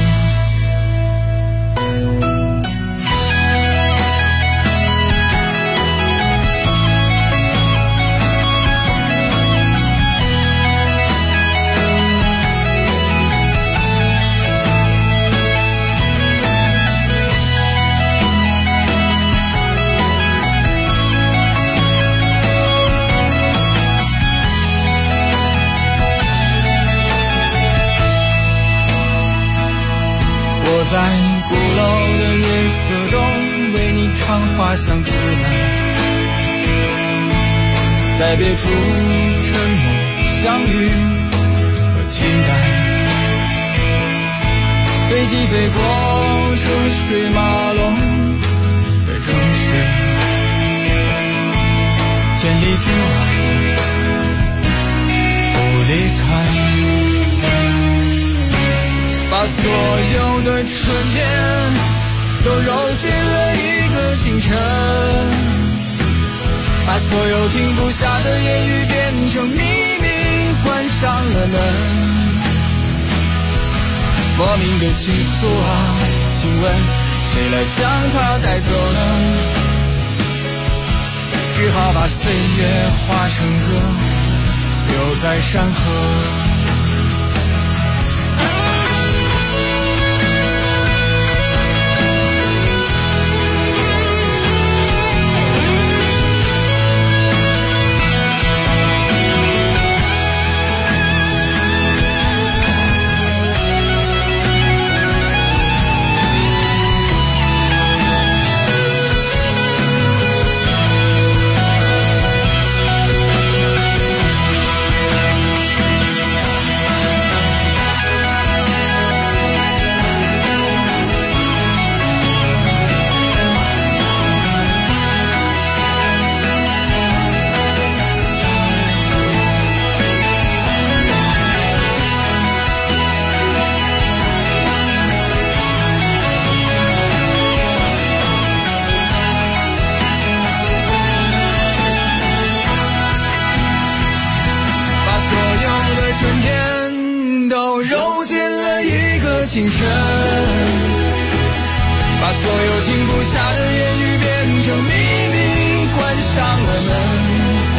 我在鼓楼的夜色中为你唱花香自来，在别处沉默相遇和期待。飞机飞过车水马龙的城市，千里之外不离开。把所有的春天都揉进了一个清晨，把所有停不下的言语变成秘密，关上了门。莫名的情愫啊，请问谁来将它带走呢？只好把岁月化成歌，留在山河。 情深，把所有停不下的言语变成秘密，关上了门。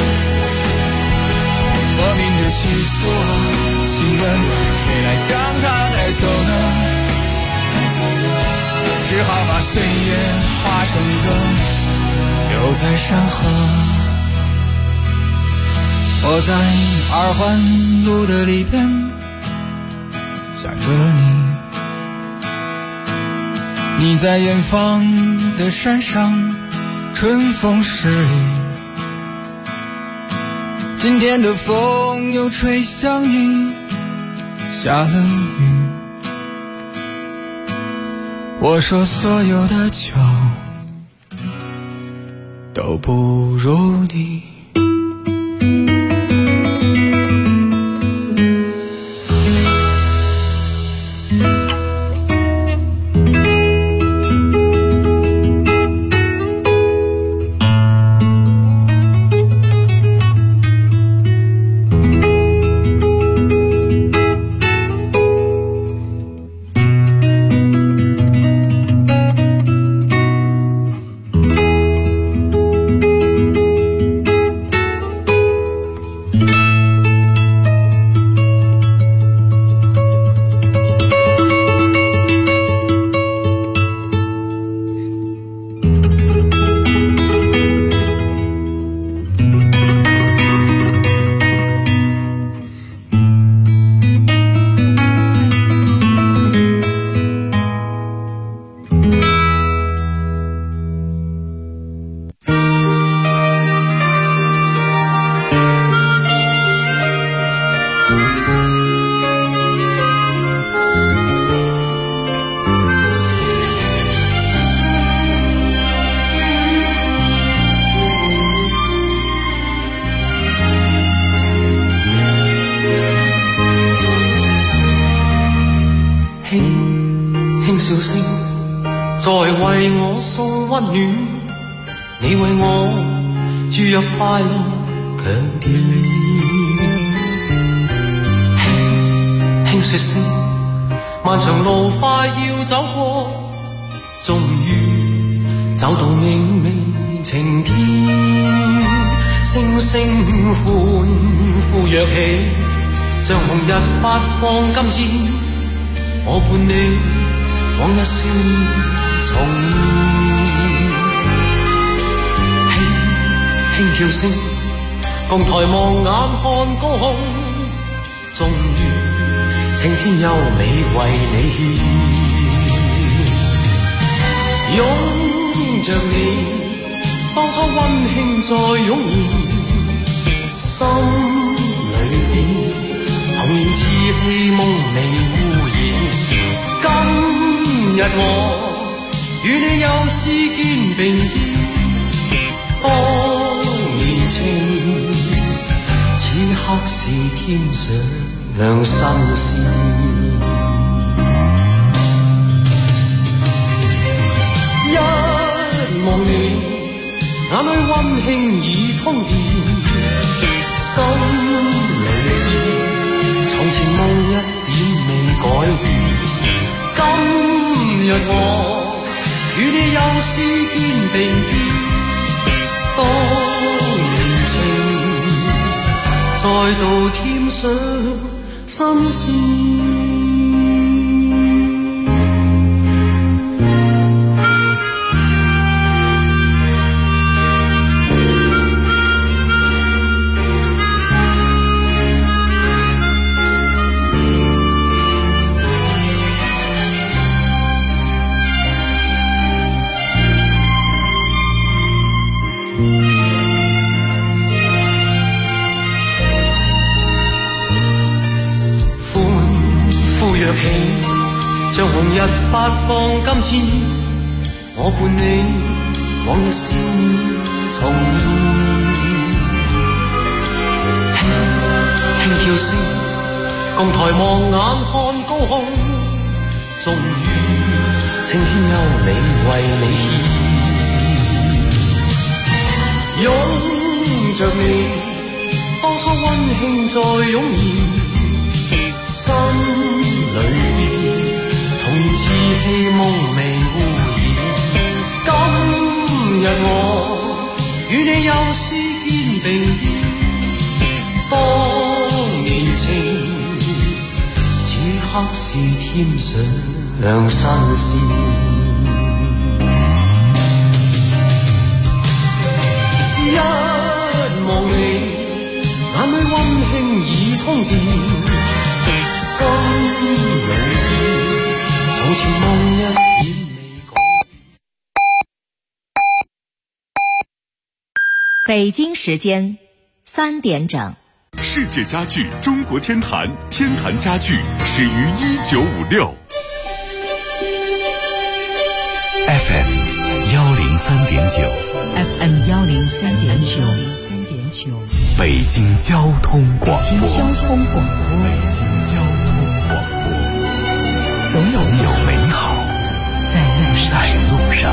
莫名的情愫啊，请问谁来将它带走呢？只好把岁月化成歌，留在山河。我在二环路的里边想着你，你在远方的山上春风十里。今天的风又吹向你，下了雨。我说所有的酒都不如你。 笑聲在為我送溫暖，你為我注入快樂強電。輕輕說聲，漫長路快要走過，終於走到明媚晴天。聲聲歡呼躍起，像紅日發放金箭，我伴你往日少年重現。輕輕叫聲，共抬望眼看高空，終於青天優美為你獻。擁着你，當初溫馨再湧現，心裏邊童年稚氣夢未污染。今日我與你又是肩並肩，當年情此刻是天上新鮮。一望你眼裏溫馨已通電，心裏邊從前夢一點未改變。今日我與你又是肩並肩，當年情再度添上新鮮。像紅日發放金箭，我伴你往日少年重現。輕叫聲，共抬望眼看高空，終於青天優美為你獻。擁着你，當初溫馨再湧現，心裏邊希夢未污染。今日我與你又試肩並肩，當年情此刻是添上新鮮。一望你眼裏溫馨已通電，心裏從前夢一點未改。 北京時間3點整。 世界家具中國天壇，天壇家具始於1956。 FM 103.9 FM 103.9， 北京交通廣播。 北京交通廣播，總有美好在路上。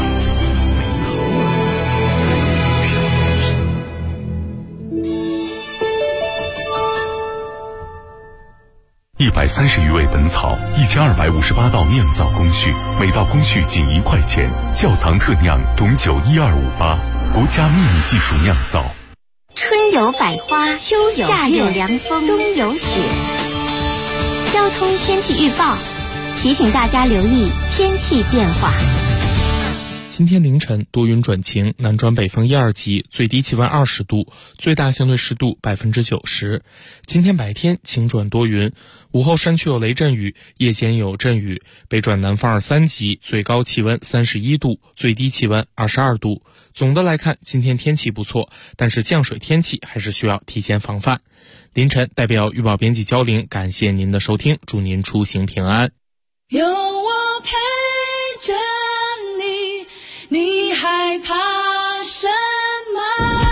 130余味本草，1258道酿造工序，每道工序仅1块钱。窖藏特酿董酒12588，国家秘密技术酿造。 春有百花，秋有夏有凉风，冬有雪。交通天气预报提醒大家留意天气变化。 今天凌晨多云转晴，南转北风1、2级，最低气温20度，最大相对湿度90%。今天白天晴转多云，午后山区有雷阵雨，夜间有阵雨，北转南风2、3级，最高气温31度，最低气温22度。总的来看，今天天气不错，但是降水天气还是需要提前防范。凌晨代表预报编辑焦玲，感谢您的收听，祝您出行平安。 有我陪着你，你害怕什么？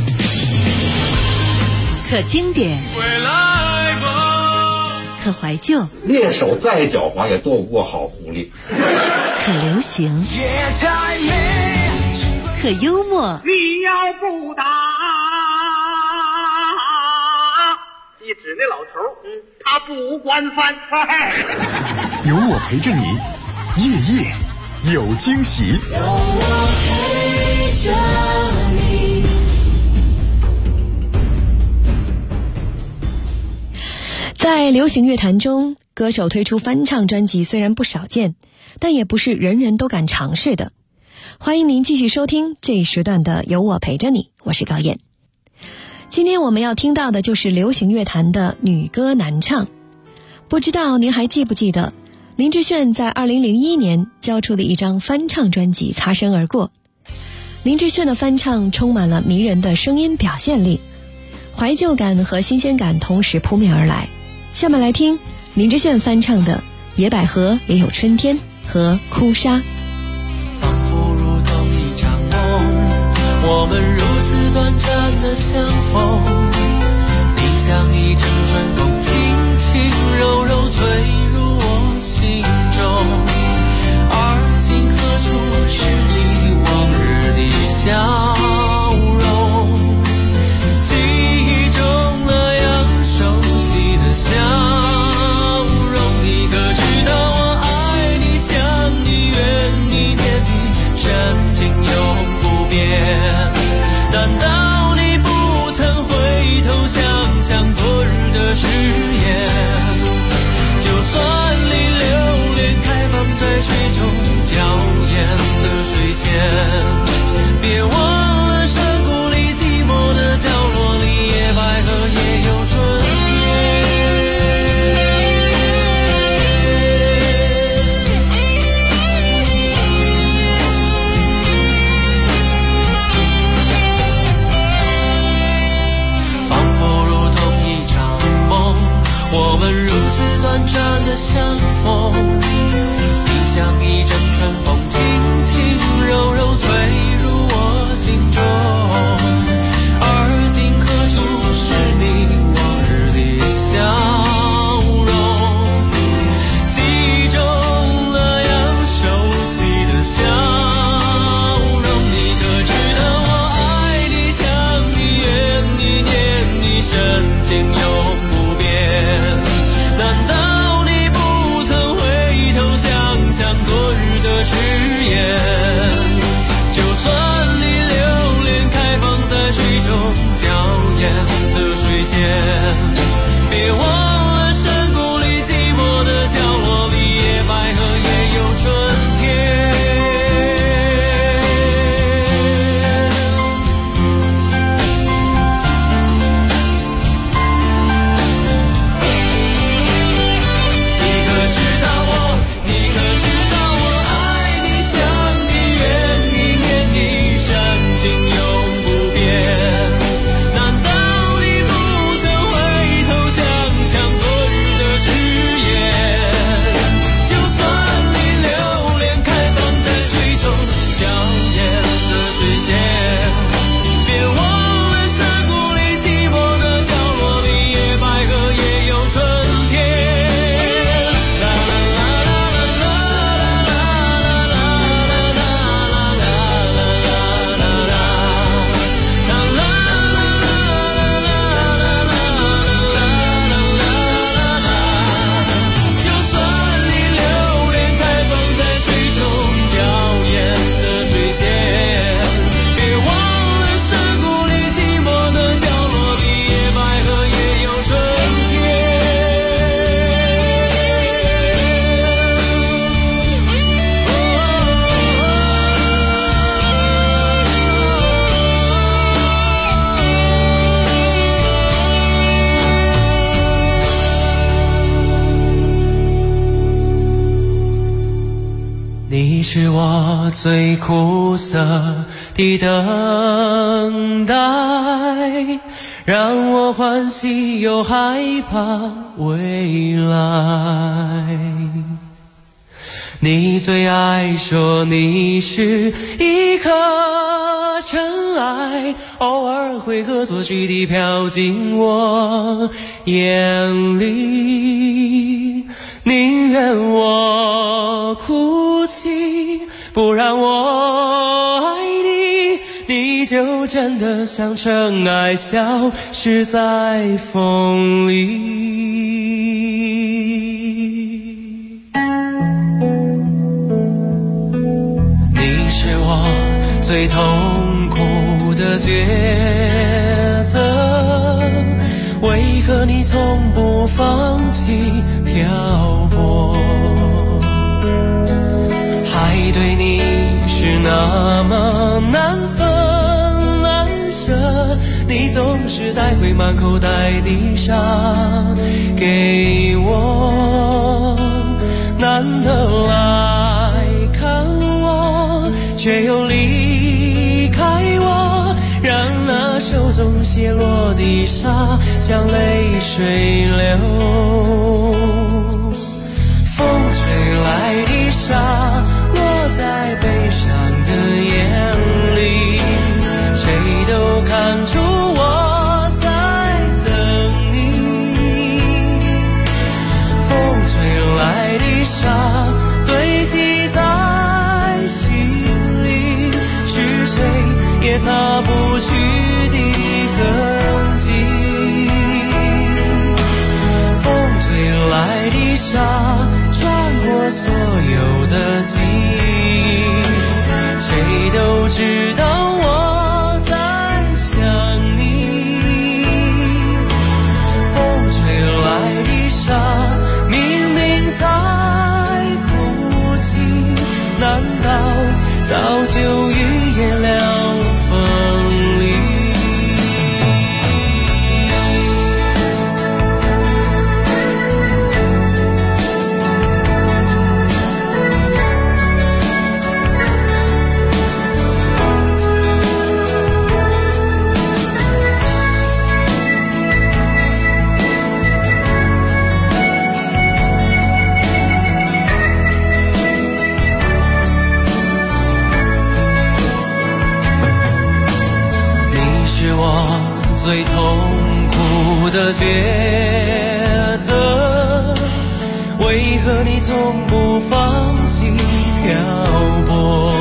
可经典，可怀旧， 猎手再狡猾也斗不过好狐狸。 可流行，可幽默。 你要不打，一指那老头，他不管饭。 有我陪着你，夜夜有惊喜。 有我陪着你。 在流行乐坛中，歌手推出翻唱专辑虽然不少见，但也不是人人都敢尝试的。欢迎您继续收听这一时段的有我陪着你，我是高燕。今天我们要听到的就是流行乐坛的女歌男唱。不知道您还记不记得林志炫在2001年交出的一张翻唱专辑《擦身而过》。林志炫的翻唱充满了迷人的声音表现力，怀旧感和新鲜感同时扑面而来。下面来听林志炫翻唱的《野百合也有春天》和《哭砂》。 仿佛如同一场梦，我们如此短暂的相逢，你像一阵春风，轻轻柔柔吹入我心中，而今何处是你往日的笑容，记忆中那样熟悉的笑容，你可知道我爱你想你怨你念你，深情永不变。难道你不曾回头想想昨日的誓言？就算你留恋开放在水中娇艳的水仙，别忘了山谷里寂寞的角落里，野百合也有春我们如此短暂的相逢，你像一阵春风，轻轻柔柔吹入我心中，而今何处是你往日的笑容，记忆中那样熟悉的笑容，你可知道我爱你想你怨你念你，深情永不变。难道你不曾是我最苦涩的等待，让我欢喜又害怕未来。你最爱说你是一颗尘埃，偶尔会恶作剧地飘进我眼里，宁愿我哭泣，不让我爱你，你就真的像尘埃消失在风里。你是我最痛苦的抉择，为何你从不放弃漂泊？爱对你是那么难分难舍，你总是带回满口袋的沙给我，难得来看我，却又离开我，让那手中泻落的沙像泪水流。风吹来的沙落在悲伤的眼里，谁都看出我在等你。风吹来的沙堆积在心里，是谁也擦不去的痕迹。风吹来的沙穿过所有的记忆，谁都知道我在想你。风吹来的沙明明在哭泣，难道早就预言了分离？最痛苦的抉择，为何你从不放弃漂泊？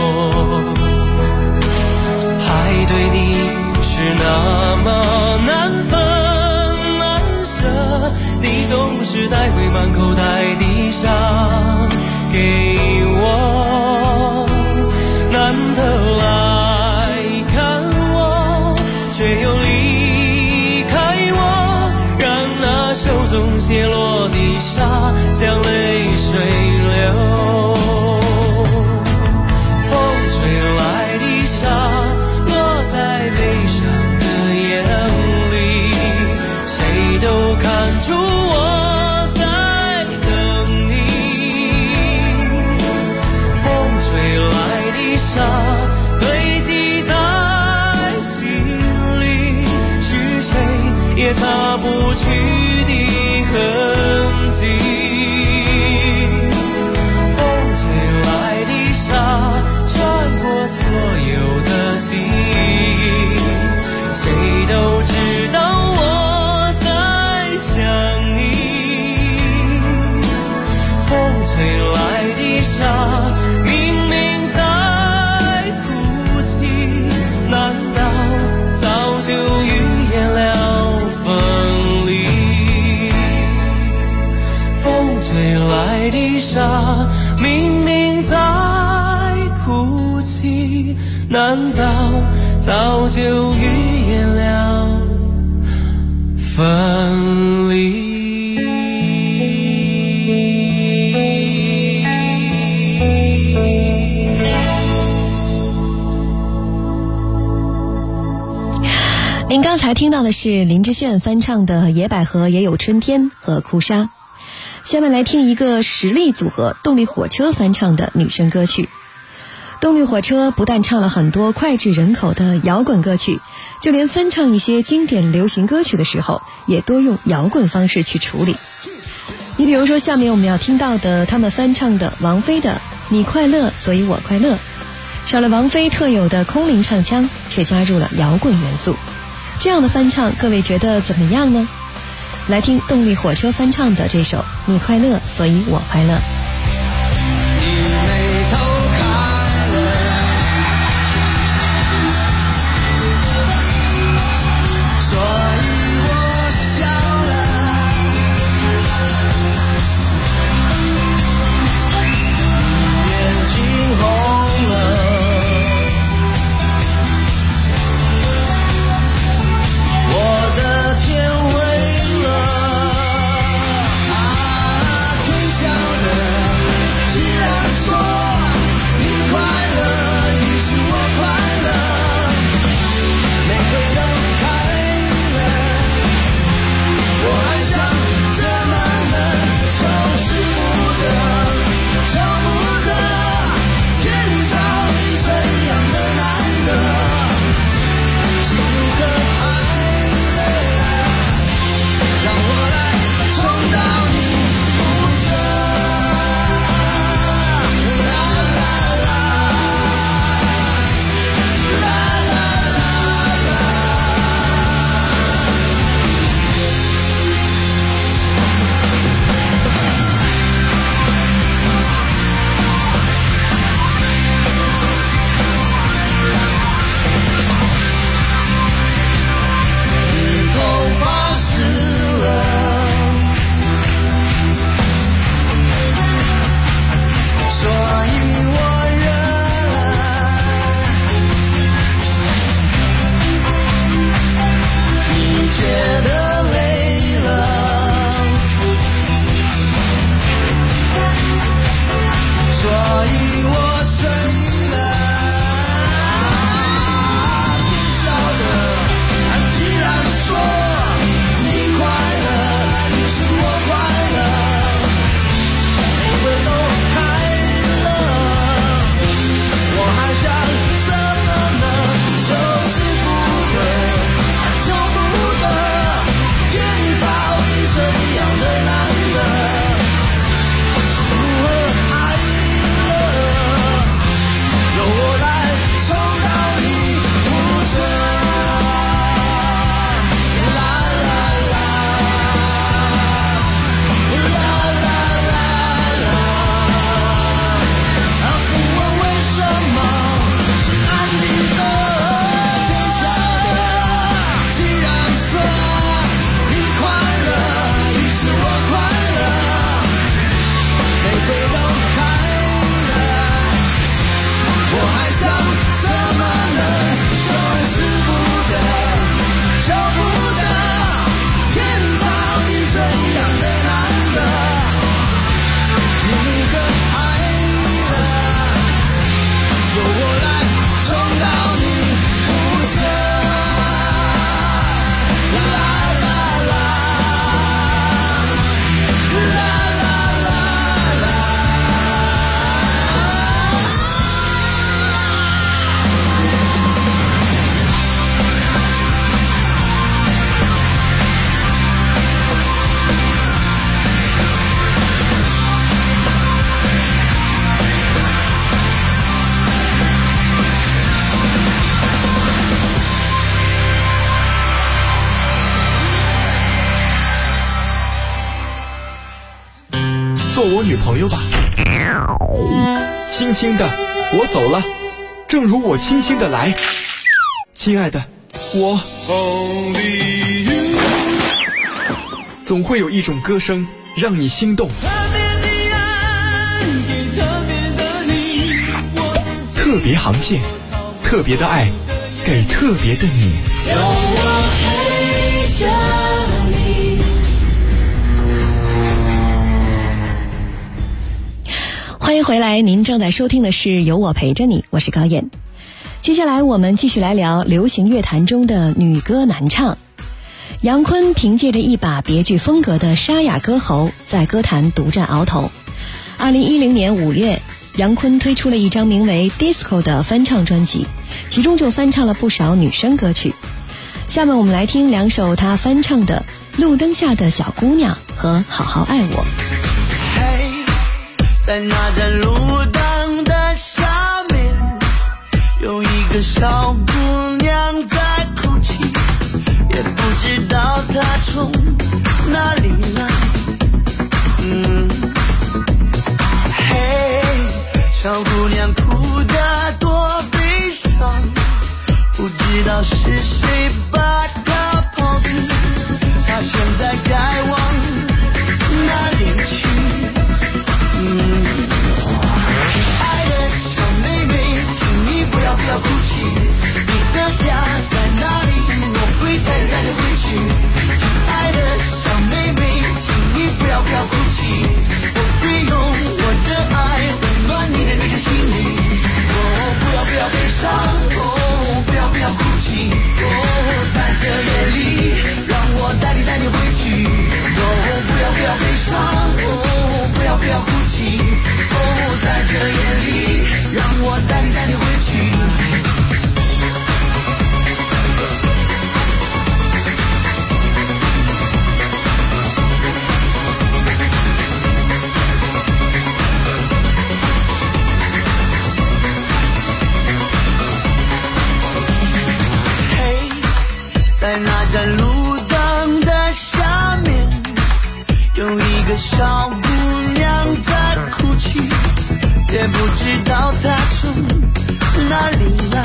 爱对你是那么难分难舍，你总是带回满口袋的沙给我，难得来看我，却又离开我，让那手中泻落的沙像泪水流。风吹来的沙落在悲伤的眼里，谁都看出我在等你。风吹来的沙堆积在心里，是谁也擦不去的痕迹。风吹来的沙穿过所有的记忆，谁都知道我在想你。风吹来的沙明明在哭泣，难道早就预言了分离？风吹来的沙明明在哭泣，难道早就预言了分离？ 您刚才听到的是林志炫翻唱的《野百合也有春天》和《哭砂》。下面来听一个实力组合动力火车翻唱的女生歌曲《 动力火车不但唱了很多脍炙人口的摇滚歌曲，就连翻唱一些经典流行歌曲的时候，也多用摇滚方式去处理。你比如说下面我们要听到的他们翻唱的王菲的《你快乐所以我快乐》，少了王菲特有的空灵唱腔，却加入了摇滚元素。这样的翻唱各位觉得怎么样呢？来听动力火车翻唱的这首《你快乐所以我快乐》。 做我女朋友吧。轻轻的，我走了，正如我轻轻的来。亲爱的，我总会有一种歌声让你心动。特别航线，特别的爱，给特别的你。 有我陪着你。 欢迎回来，您正在收听的是有我陪着你，我是高燕。接下来我们继续来聊流行乐坛中的女歌男唱。杨坤凭借着一把别具风格的沙哑歌喉，在歌坛独占鳌头。2010年5月， 杨坤推出了一张名为 Disco 的翻唱专辑，其中就翻唱了不少女生歌曲。下面我们来听2首他翻唱的《路灯下的小姑娘》和《好好爱我》。 在那盏路灯的下面，有一个小姑娘在哭泣，也不知道她从哪里来。小姑娘哭得多悲伤，不知道是谁把她抛弃，她现在该往哪里去？爱的小妹妹，请你不要哭泣，你的家在哪里？我会带你回去。爱的小妹妹，请你不要哭泣，我会用我的爱温暖你的心灵。不要悲伤，不要哭泣，在这夜里让我带你回去。不要悲伤，不要哭泣，在这夜里让我带你回去。在那盏路灯的下面，有一个小姑娘在哭泣，也不知道她从哪里来。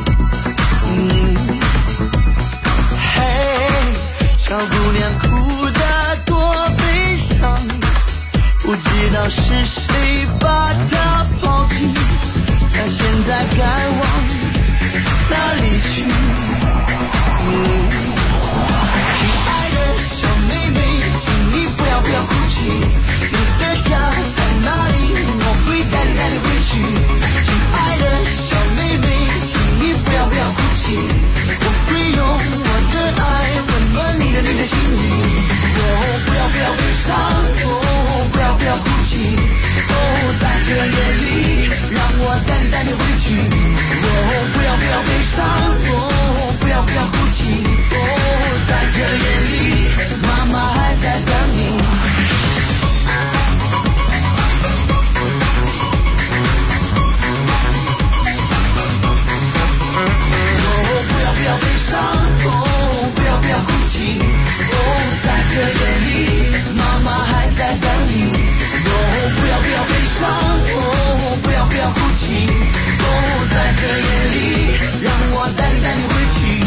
小姑娘哭得多悲伤，不知道是谁把她抛弃，她现在该往哪里去？亲爱的小妹妹，请你不要哭泣，你的家在哪里？我会带你回去。亲爱的小妹妹，请你不要哭泣，我会用我的爱温暖你的心灵。不要悲伤，不要哭泣，在这夜里让我带你回去。不要悲伤，不要哭泣，在这夜里妈妈还在等你。不要悲伤，不要哭泣，在这夜里妈妈还在等你。不要悲伤，不要哭泣，在这夜里让我带你回去。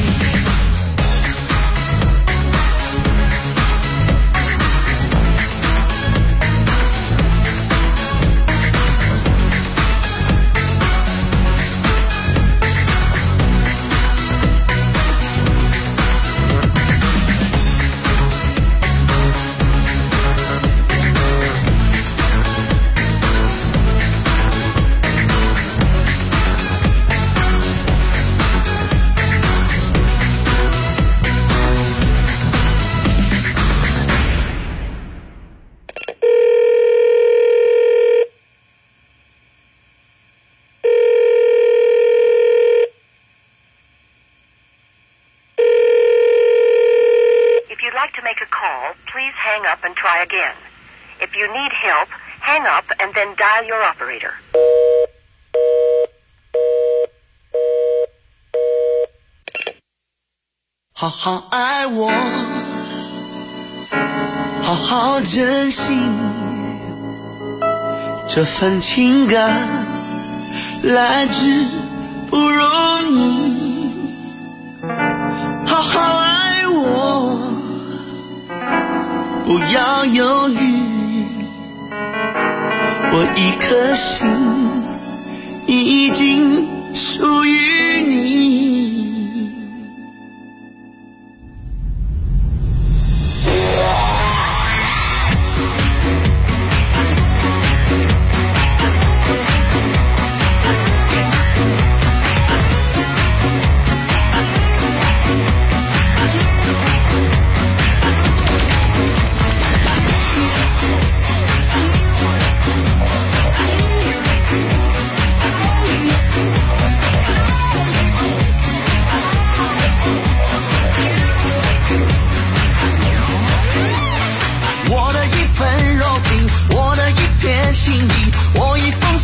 Again. If you need help, hang up and then dial your operator. 好好爱我，好好珍惜这份情感，来之不容易。好好爱我，不要犹豫，我一颗心已经属于你。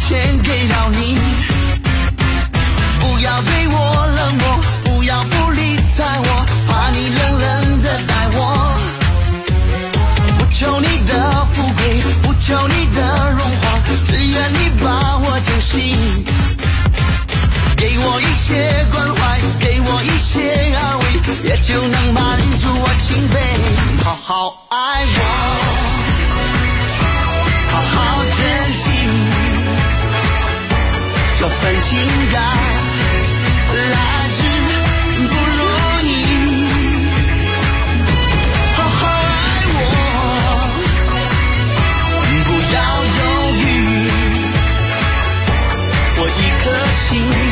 献给了你。不要对我冷漠，不要不理睬我，怕你冷冷的待我。不求你的富贵，不求你的荣华，只愿你把我珍惜。给我一些关怀，给我一些安慰，也就能满足我心扉。好好爱我，好好珍惜这份情感，来之不容易。好好爱我，不要犹豫，我一颗心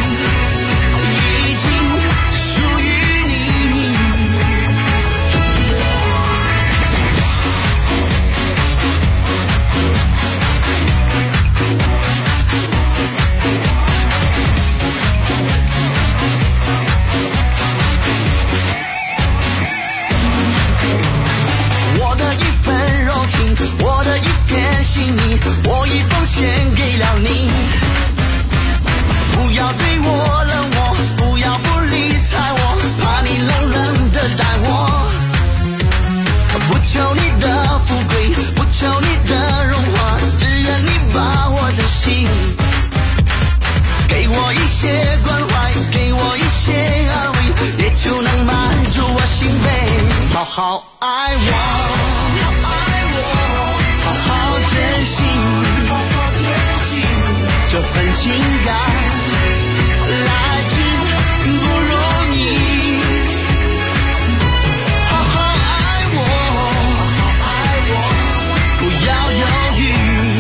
我已奉献给了你。不要对我冷漠，不要不理睬我，怕你冷冷的待我。不求你的富贵，不求你的荣华，只愿你把我珍惜。给我一些关怀，给我一些安慰，也就能满足我心扉。好好爱我，珍惜这份情感，来之不容易。好好爱我，不要犹豫，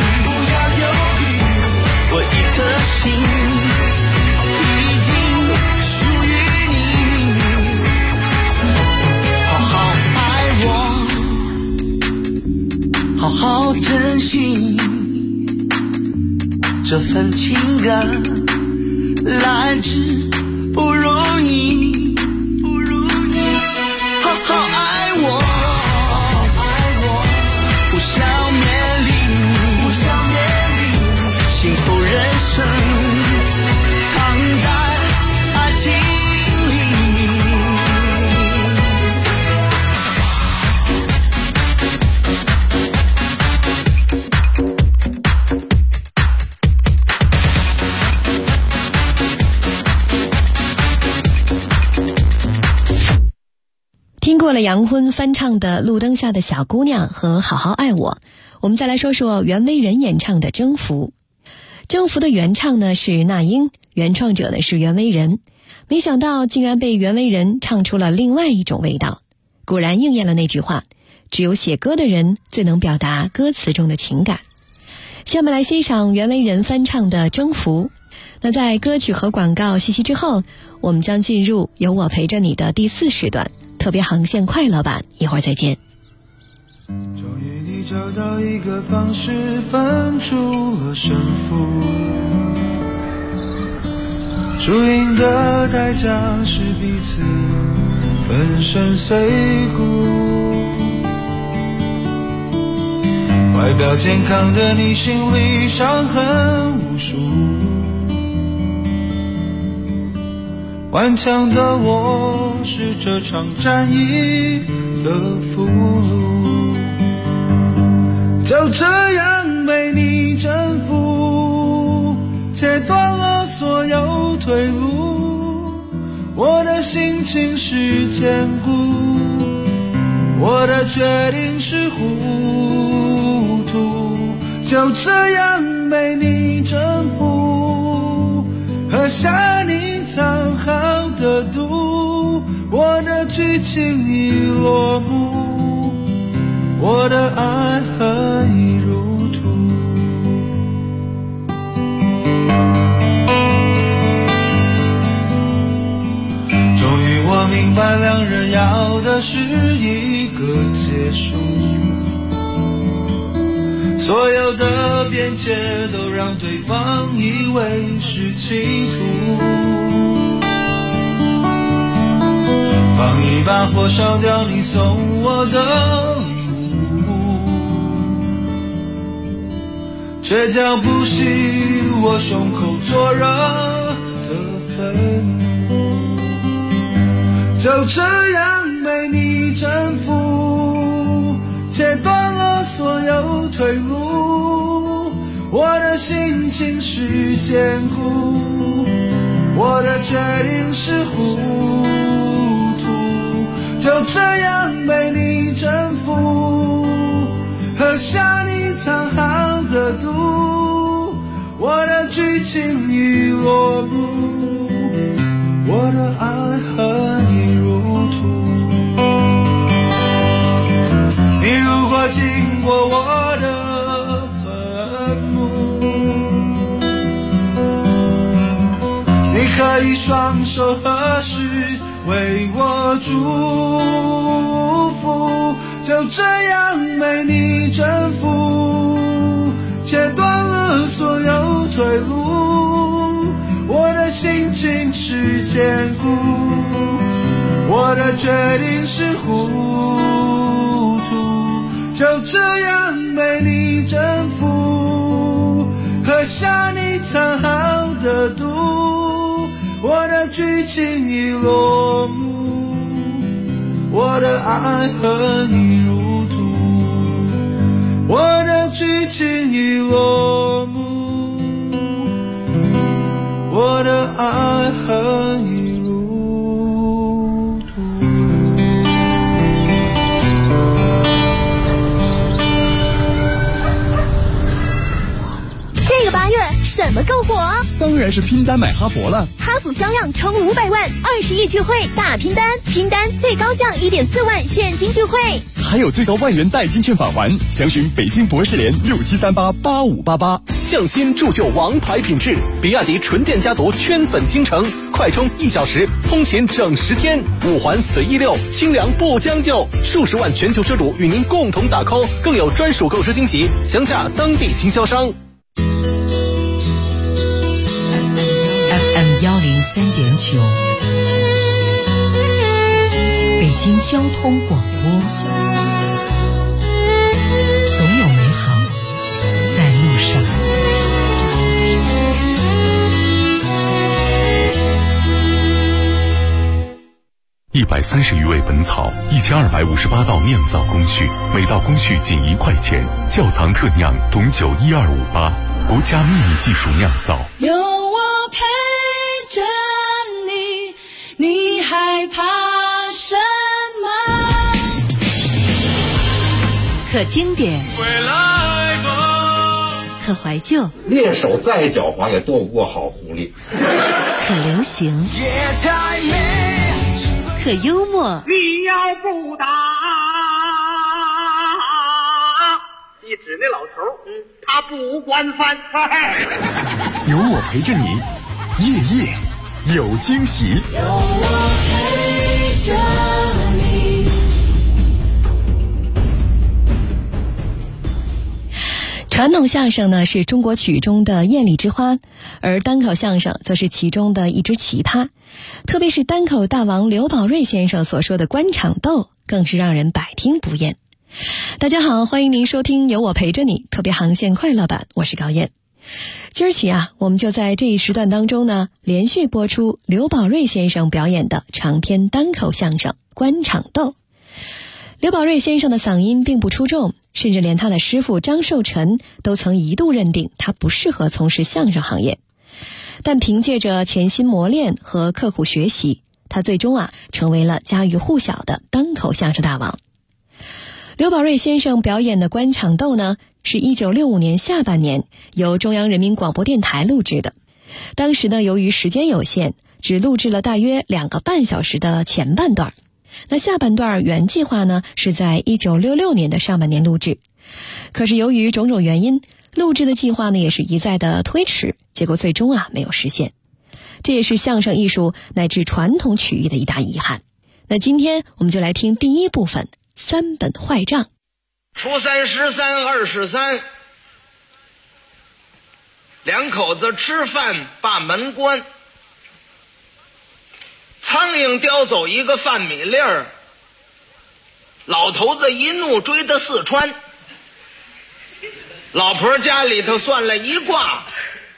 我一颗心已经属于你。好好爱我，好好珍惜这份情感，来之不容易。好好爱我，不消灭离，幸福人生藏在爱情里。 听过了杨坤翻唱的《路灯下的小姑娘》和《好好爱我》，我们再来说说袁惟仁演唱的《征服》。征服的原唱呢是那英，原创者呢是袁惟仁。没想到竟然被袁惟仁唱出了另外一种味道，果然应验了那句话，只有写歌的人最能表达歌词中的情感。下面来欣赏袁惟仁翻唱的《征服》。那在歌曲和广告息息之后，我们将进入有我陪着你的第4时段特别航线快乐版，一会儿再见。 终于你找到一个方式分出了胜负，输赢的代价是彼此粉身碎骨。外表健康的你心里伤痕无数，顽强的我是这场战役的俘虏，就这样被你征服，切断了所有退路。我的心情是坚固，我的决定是糊涂，就这样被你征服，喝下你藏好的毒。我的剧情已落幕，我的爱恨已入土。终于我明白，两人要的是一个结束，所有的边界都让对方以为是企图。放一把火烧掉你送我的礼物，倔强不息我胸口灼热的愤怒，就这样被你征服，切断了所有退路。我的心情是坚固，我的决定是糊涂，就这样被你征服，喝下你藏好的毒。我的剧情已落幕，我的爱和你如图。你如果经过我的坟墓，你可以双手合十为我祝福，就这样被你征服，切断了所有退路。我的心情是坚固，我的决定是糊涂，就这样被你征服，喝下你藏好的毒。我的剧情已落幕，我的爱和你如图。我的剧情已落幕，我的爱和你如图。 这个8月什么够火？ 当然是拼单买哈佛了。 哈弗销量冲500万，20亿聚会大拼单，拼单最高降1.4万现金聚会， 还有最高万元代金券返还。详询北京博士联67388588。 匠心铸就王牌品质，比亚迪纯电家族圈粉京城，快充1小时，通勤整10天，5环随意溜，清凉不将就，数十万全球车主与您共同打 call， 更有专属购车惊喜，详洽当地经销商。 FM 103.9，北京交通广播，总有美好在路上。 130余味本草，1258道酿造工序，每道工序仅1块钱。窖藏特酿董酒12588，国家秘密技术酿造。 有我陪着你，你害怕什么？ 可经典，可怀旧， 猎手再狡猾也斗不过好狐狸。 可流行，可幽默。 你要不打，一指那老头，他不惯犯。 有我陪着你，夜夜有惊喜。 有我陪着你。 传统相声呢是中国曲中的艳丽之花，而单口相声则是其中的一支奇葩。特别是单口大王刘宝瑞先生所说的官场斗，更是让人百听不厌。大家好，欢迎您收听由我陪着你特别航线快乐版，我是高燕。今儿起我们就在这一时段当中呢，连续播出刘宝瑞先生表演的长篇单口相声《官场斗》。刘宝瑞先生的嗓音并不出众，甚至连他的师傅张寿臣都曾一度认定他不适合从事相声行业。但凭借着潜心磨练和刻苦学习，他最终成为了家喻户晓的单口相声大王。刘宝瑞先生表演的《官场斗》呢，是1965年下半年由中央人民广播电台录制的。当时呢，由于时间有限，只录制了大约2个半小时的前半段。那下半段原计划呢，是在1966年的上半年录制。可是由于种种原因，录制的计划呢也是一再的推迟，结果最终没有实现。这也是相声艺术乃至传统曲艺的一大遗憾。那今天我们就来听第一部分3本坏账。 初3、13、23，两口子吃饭把门关，苍蝇叼走一个饭米粒儿，老头子一怒追到四川，老婆家里头算了一卦，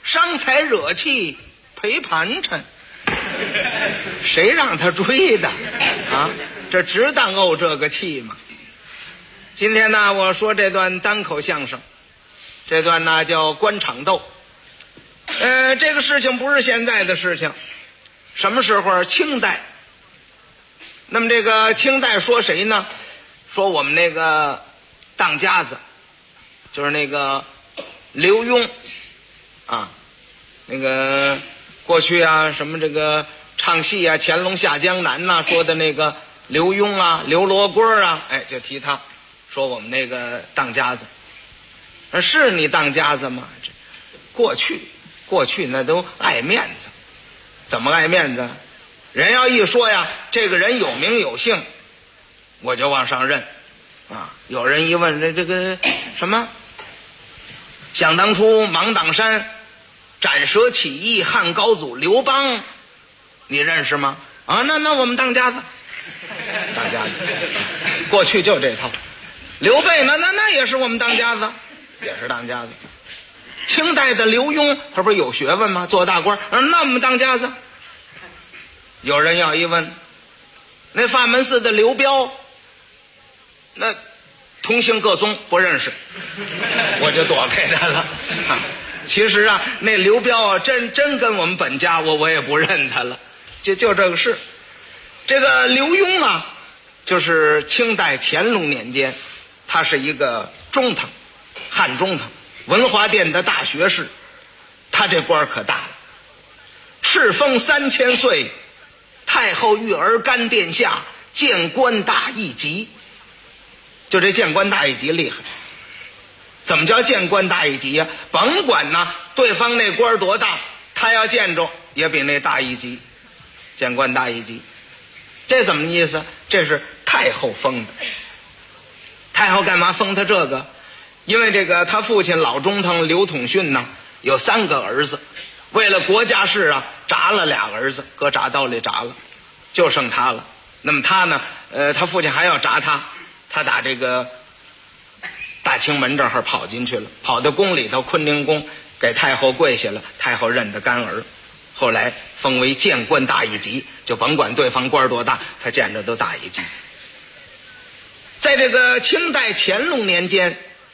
伤财惹气赔盘缠，谁让他追的啊？这值当怄这个气吗？今天呢，我说这段单口相声，这段呢叫官场斗。这个事情不是现在的事情，什么时候？清代。那么这个清代说谁呢？说我们那个当家子，就是那个刘墉啊，那个过去啊，什么这个唱戏啊，乾隆下江南呐、说的那个刘墉啊，刘罗锅啊，哎，就提他，说我们那个当家子，是你当家子吗？过去那都爱面子，怎么爱面子？人要一说呀，这个人有名有姓，我就往上认啊。有人一问这个什么，想当初芒砀山斩蛇起义汉高祖刘邦，你认识吗？啊，那我们当家子，当家子，过去就这套。刘备呢，那也是我们当家子，也是当家子。清代的刘墉，他不是有学问吗？做大官，那我们当家子。有人要一问，那法门寺的刘彪，那同姓各宗不认识，我就躲开他了。其实啊，那刘彪啊，真跟我们本家我也不认他了，就这个事。这个刘墉啊，就是清代乾隆年间，他是一个中堂，汉中堂，文华殿的大学士，他这官可大了。敕封3000岁，太后育儿干殿下，谏官大一级。就这谏官大一级厉害。怎么叫谏官大一级呀？甭管呢对方那官多大，他要见着也比那大一级。谏官大一级，这怎么意思？这是太后封的。太后干嘛封他这个？因为这个他父亲老中堂刘统训呢，有3个儿子，为了国家事啊，铡了2个儿子，搁铡刀里铡了，就剩他了。那么他呢，他父亲还要铡他，他打这个大清门这儿跑进去了，跑到宫里头，坤宁宫，给太后跪下了，太后认的干儿，后来封为谏官大一级，就甭管对方官多大，他见着都大一级。在这个清代乾隆年间，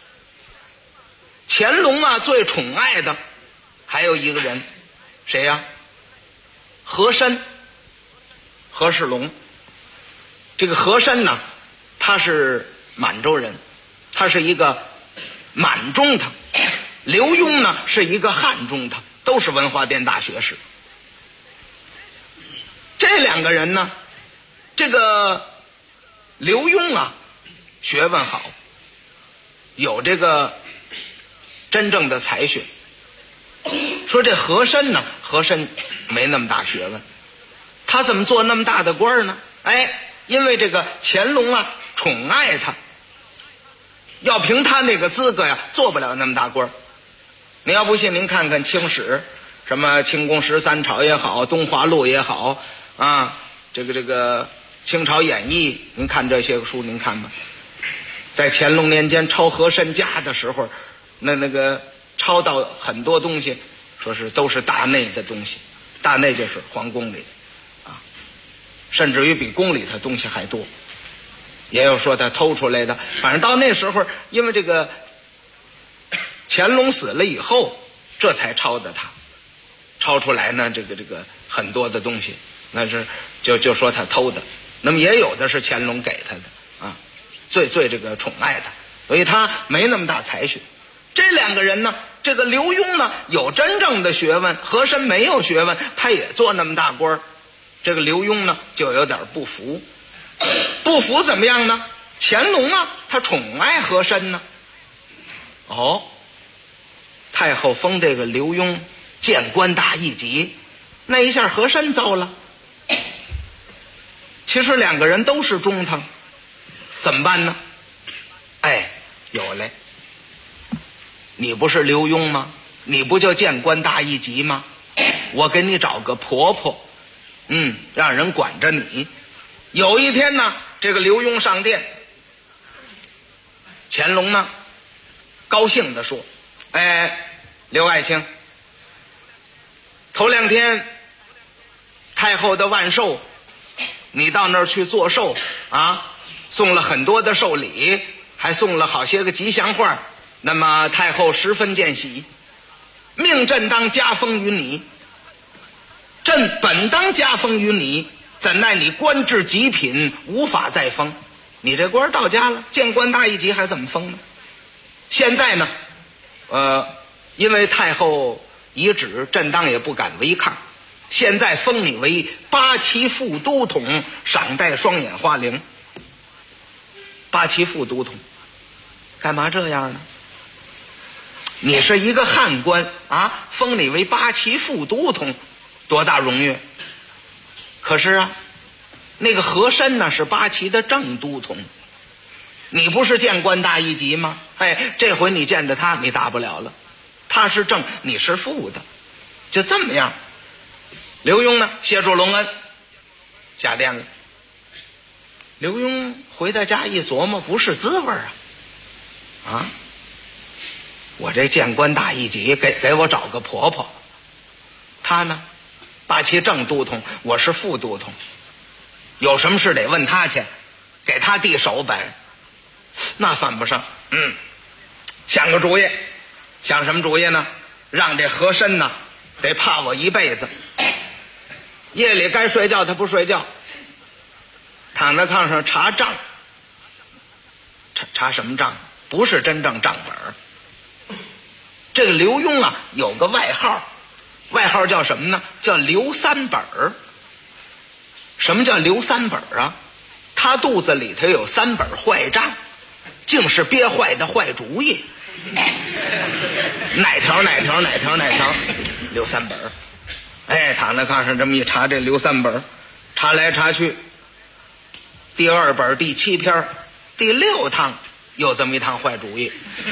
乾隆啊最宠爱的还有一个人，谁呀？和珅，和世龙。这个和珅呢，他是满洲人，他是一个满中堂。刘墉呢是一个汉中堂，都是文华殿大学士。这2个人呢，这个刘墉啊学问好，有这个真正的才学。说这和珅呢，和珅没那么大学问，他怎么做那么大的官呢？因为这个乾隆啊宠爱他，要凭他那个资格呀，做不了那么大官。您要不信，您看看清史，什么清宫13朝也好，东华录也好啊，这个清朝演义，您看这些书，您看吧。在乾隆年间抄和珅家的时候，那个抄到很多东西，说是都是大内的东西，大内就是皇宫里啊，甚至于比宫里头东西还多。也有说他偷出来的，反正到那时候，因为这个乾隆死了以后，这才抄的他，抄出来呢，这个很多的东西，那是就说他偷的。那么也有的是乾隆给他的啊，最这个宠爱他，所以他没那么大才学。这2个人呢，这个刘墉呢有真正的学问，和珅没有学问，他也做那么大官。这个刘墉呢就有点不服。不服怎么样呢？乾隆啊他宠爱和珅呢。太后封这个刘墉谏官大一级，那一下和珅糟了。其实2个人都是中堂，怎么办呢？有嘞，你不是刘墉吗？你不就谏官大一级吗？我给你找个婆婆，让人管着你。有一天呢，这个刘墉上殿，乾隆呢高兴地说：刘爱卿， 头2天太后的万寿，你到那儿去做寿啊，送了很多的寿礼，还送了好些个吉祥话，那么太后十分见喜，命朕当加封于你。朕本当加封于你，怎奈你官至极品，无法再封。你这官到家了，见官大一级还怎么封呢？现在呢因为太后遗旨，朕当也不敢违抗，现在封你为8旗副都统，赏戴双眼花翎。8旗副都统干嘛这样呢？你是一个汉官啊，封你为8旗副都统，多大荣誉。可是啊，那个和珅呢是8旗的正都统，你不是见官大一级吗？这回你见着他你大不了了，他是正你是副的，就这么样。刘墉呢谢主隆恩，下殿了。刘墉回到家一琢磨，不是滋味啊！我这见官大一级，给我找个婆婆。他呢8旗正都统，我是副都统，有什么事得问他去，给他递手本，那犯不上。想个主意。想什么主意呢？让这和珅呢得怕我一辈子，夜里该睡觉他不睡觉，躺在炕上查账。查什么账？不是真正账本。这个刘墉啊有个外号叫什么呢？叫刘三本。什么叫刘三本啊？他肚子里头有3本坏账，竟是憋坏的坏主意。哪条刘三本。躺在炕上这么一查，这刘三本查来查去，第2本第7篇第6趟有这么一趟坏主意。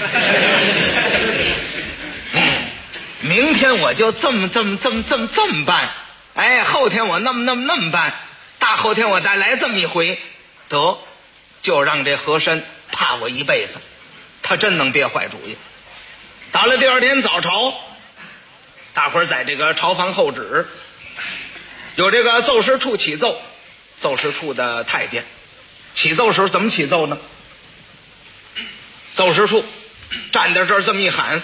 明天我就这么办，后天我那么办，大后天我再来这么一回，得就让这和珅怕我一辈子。他真能憋坏主意。到了第2天早朝，大伙儿在这个朝房候旨，有这个奏事处起奏，奏事处的太监起奏时怎么起奏呢？奏事处站在这儿这么一喊：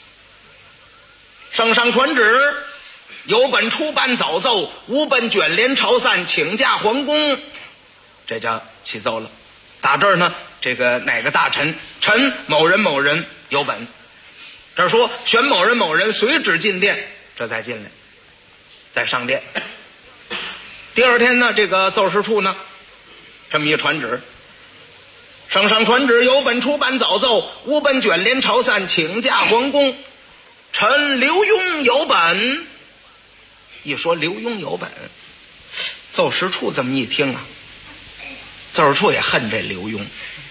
圣上传旨，有本出班早奏，无本卷帘朝散，请假皇宫。这叫起奏了。打这儿呢，这个哪个大臣，臣某人某人有本，这说选某人某人随旨进殿，这再进来，再上殿。第2天呢，这个奏事处呢这么一传旨：圣上传旨，有本出班早奏，无本卷帘朝散，请假皇宫。臣刘墉有本。一说刘墉有本，奏事处这么一听啊，奏事处也恨这刘墉，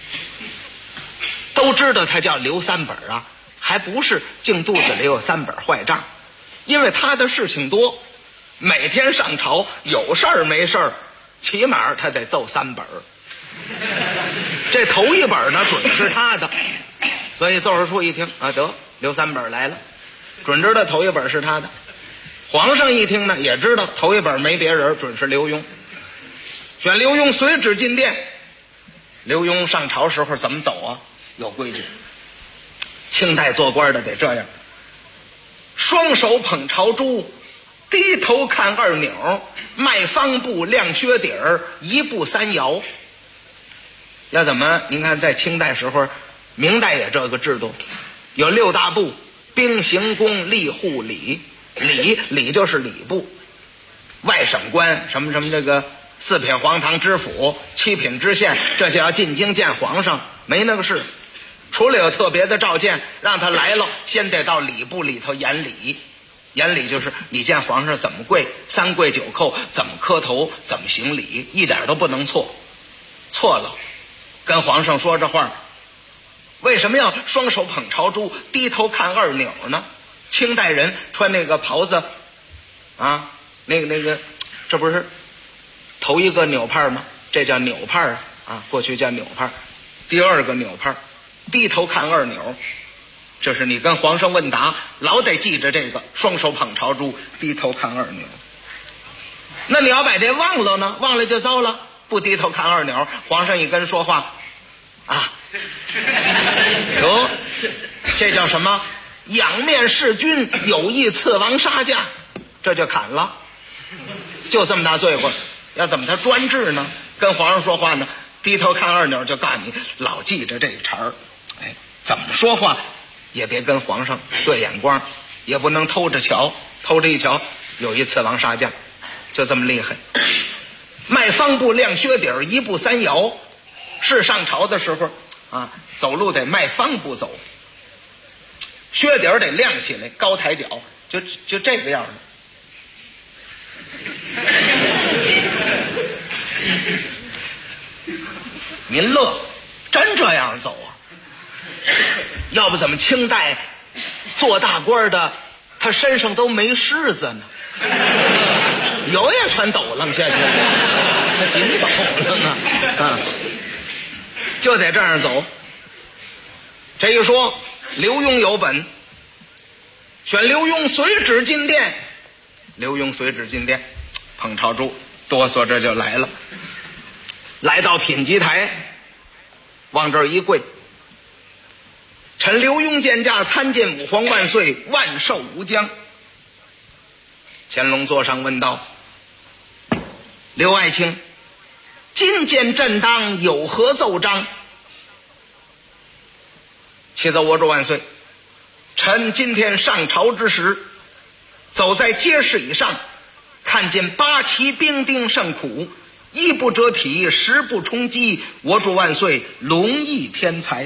都知道他叫刘三本啊，还不是净肚子里有3本坏账，因为他的事情多，每天上朝有事儿没事儿，起码他得奏3本。这头1本呢准是他的，所以奏事处一听啊，得刘三本来了，准知道头1本是他的。皇上一听呢，也知道头1本没别人，准是刘墉。选刘墉随旨进殿。刘墉上朝时候怎么走啊？有规矩。清代做官的得这样：双手捧朝珠，低头看2钮，迈方步亮靴底儿，1步3摇。要怎么？您看在清代时候，明代也这个制度，有6大部：兵刑宫吏户礼。礼就是礼部，外省官什么这个4品黄堂知府，7品知县，这就要进京见皇上，没那个事。除了有特别的召见，让他来了，先得到礼部里头演礼。演礼就是你见皇上怎么跪，3跪9叩，怎么磕头，怎么行礼，一点都不能错。错了，跟皇上说这话。为什么要双手捧朝珠，低头看2钮呢？清代人穿那个袍子啊，那个这不是头1个纽帕吗？这叫纽帕啊，过去叫纽帕。第2个纽帕，低头看2钮。 这是你跟皇上问答，老得记着这个，双手捧朝珠，低头看二钮。那你要把这忘了呢？忘了就糟了。不低头看二钮，皇上一跟说话，啊，哟，这叫什么？仰面弑君，有意刺王杀驾，这就砍了。就这么大罪过，要怎么他专制呢？跟皇上说话呢，低头看二钮就告诉你，老记着这个茬儿。哎，怎么说话也别跟皇上对眼光，也不能偷着瞧，偷着一瞧有一刺王杀驾，就这么厉害。迈方步亮靴底儿，一步三摇。是上朝的时候啊，走路得迈方步走，靴底儿得亮起来，高抬脚，就这个样的。您乐，真这样走啊？要不怎么清代做大官的他身上都没虱子呢？有也全抖楞下去了，他紧抖楞啊，就得这样走。这一说刘墉有本，选刘墉随旨进殿。刘墉随旨进殿，捧朝珠哆嗦着就来了，来到品级台，往这儿一跪，臣刘墉见驾参见武皇万岁，万寿无疆。乾隆座上问道：刘爱卿，今见朕当有何奏章？启奏我主万岁，臣今天上朝之时，走在街市以上，看见八旗兵丁甚苦，衣不遮体，食不充饥，我主万岁龙翼天才。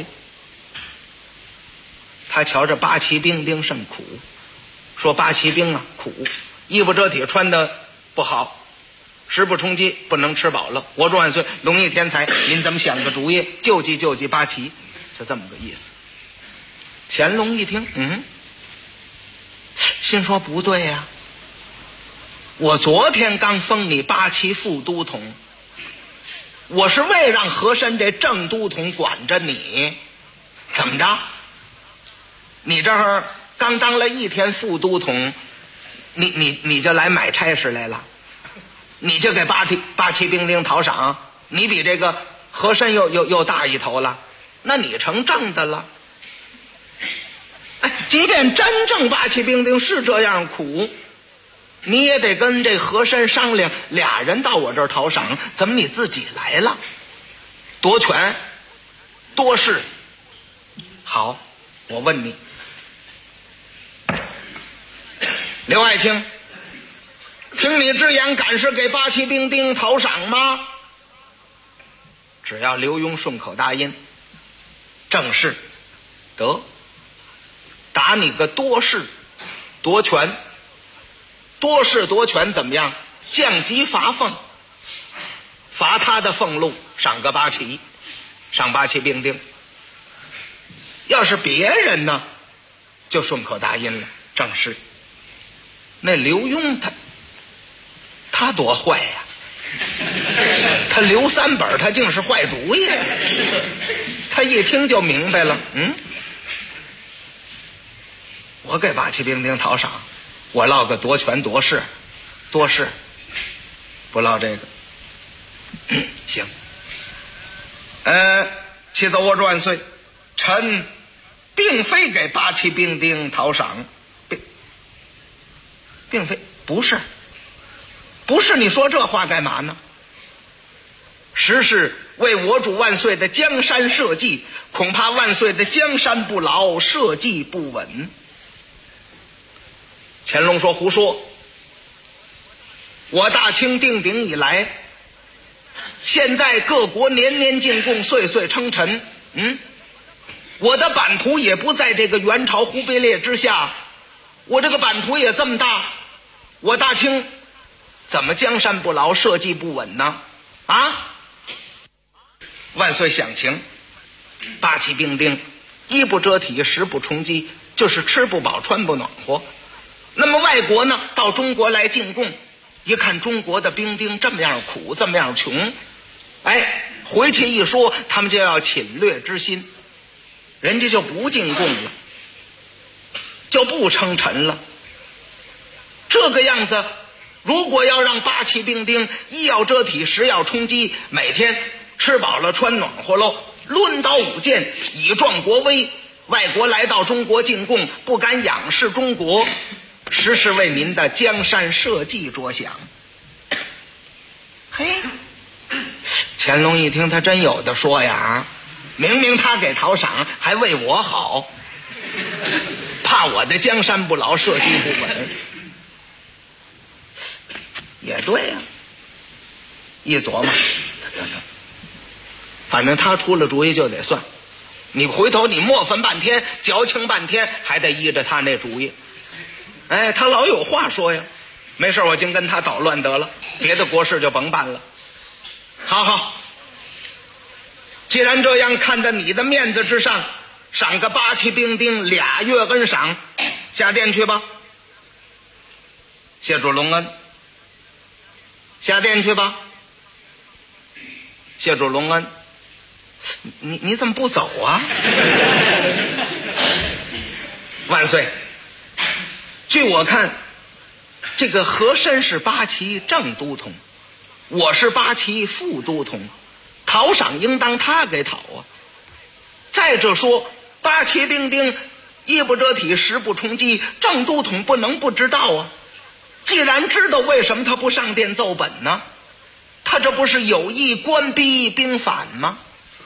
他瞧着八旗兵丁甚苦，说八旗兵啊苦，衣不遮体，穿的不好，食不充饥，不能吃饱了。我主万岁龙翼天才，您怎么想个主意，救济八旗，就这么个意思。乾隆一听，心说不对呀，我昨天刚封你八旗副都统，我是为让和珅这正都统管着你，怎么着？你这儿刚当了一天副都统，你就来买差事来了，你就给八旗兵丁讨赏，你比这个和珅又大一头了，那你成正的了。即便真正八旗兵丁是这样苦，你也得跟这和珅商量，俩人到我这儿讨赏，怎么你自己来了？夺权多事。好，我问你，刘爱卿，听你之言，敢是给八旗兵丁讨赏吗？只要刘墉顺口答应，正是。得，打你个多事夺权。多事夺权怎么样？降级罚俸，罚他的俸禄，赏个八旗，赏八旗兵丁。要是别人呢，就顺口答应了。正是。那刘墉他多坏呀！他刘三本他竟是坏主意，他一听就明白了。我给八旗兵丁讨赏，我落个夺权夺势，多事，不落这个。行。启奏我主万岁，臣并非给八旗兵丁讨赏，并非，不是，你说这话干嘛呢？实是为我主万岁的江山社稷，恐怕万岁的江山不牢，社稷不稳。乾隆说：胡说！我大清定鼎以来，现在各国年年进贡，岁岁称臣。我的版图也不在这个元朝忽必烈之下，我这个版图也这么大，我大清怎么江山不牢，社稷不稳呢？啊！万岁想情，八旗兵丁衣不遮体，食不充饥，就是吃不饱穿不暖和。那么外国呢，到中国来进贡，一看中国的兵丁这么样苦，这么样穷，回去一说，他们就要侵略之心，人家就不进贡了。 不称臣了。这个样子，如果要让八旗兵丁衣要遮体，食要充饥，每天吃饱了穿暖和喽，抡刀舞剑，以壮国威，外国来到中国进贡，不敢仰视中国，实是为您的江山社稷着想。嘿，乾隆一听，他真有的说呀，明明他给讨赏，还为我好，怕我的江山不牢，社稷不稳。也对呀，一琢磨，反正他出了主意就得算，你回头你磨分半天，矫情半天，还得依着他那主意。哎，他老有话说呀，没事我净跟他捣乱得了，别的国事就甭办了。好，既然这样，看在你的面子之上，赏个八旗兵丁2月恩赏，下殿去吧。谢主隆恩，下殿去吧。谢主隆恩，你怎么不走啊？万岁！据我看，这个和珅是八旗正都统，我是八旗副都统，讨赏应当他给讨啊。再者说，八旗兵丁衣不遮体，食不充饥，正都统不能不知道啊。既然知道，为什么他不上殿奏本呢？他这不是有意官逼兵反吗？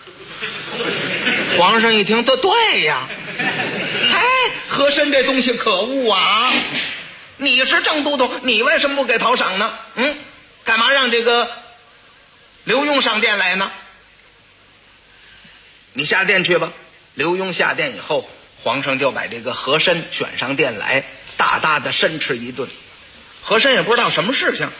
皇上一听，对呀，哎，和珅这东西可恶啊！你是正都统，你为什么不给讨赏呢？干嘛让这个刘墉上殿来呢？你下殿去吧。刘墉下殿以后，皇上就把这个和珅选上殿来，大大的申斥一顿。和珅也不知道什么事情，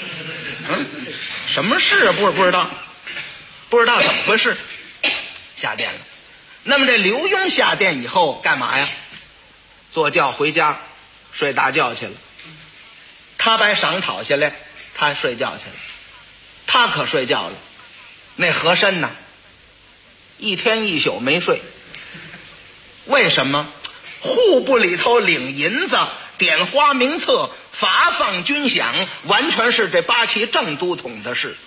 什么事啊？不知道怎么回事，下殿了。那么这刘墉下殿以后干嘛呀？坐轿回家睡大觉去了。他把赏讨下来，他睡觉去了。他可睡觉了。那和珅呢，一天一宿没睡。为什么？户部里头领银子，点花名册，发放军饷，完全是这八旗正都统的事。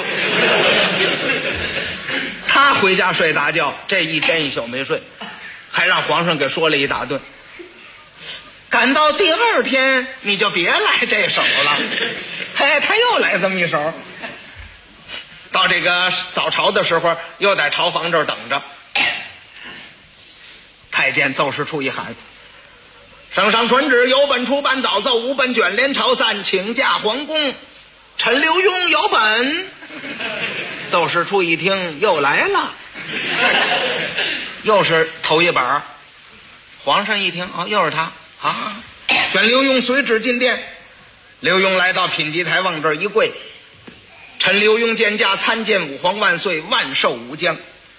他回家睡大觉，这一天一宿没睡，还让皇上给说了一大顿。赶到第二天，你就别来这手了。嘿，他又来这么一手。到这个早朝的时候，又在朝房这儿等着。太监奏事处一喊：圣上传旨，有本出版早奏，无本卷帘朝散，请假皇宫。臣刘墉有本。奏事处一听，又来了，又是头一本。皇上一听，又是他啊！选刘墉随旨进殿。刘墉来到品级台往这儿一跪：臣刘墉见驾参见武皇万岁，万寿无疆。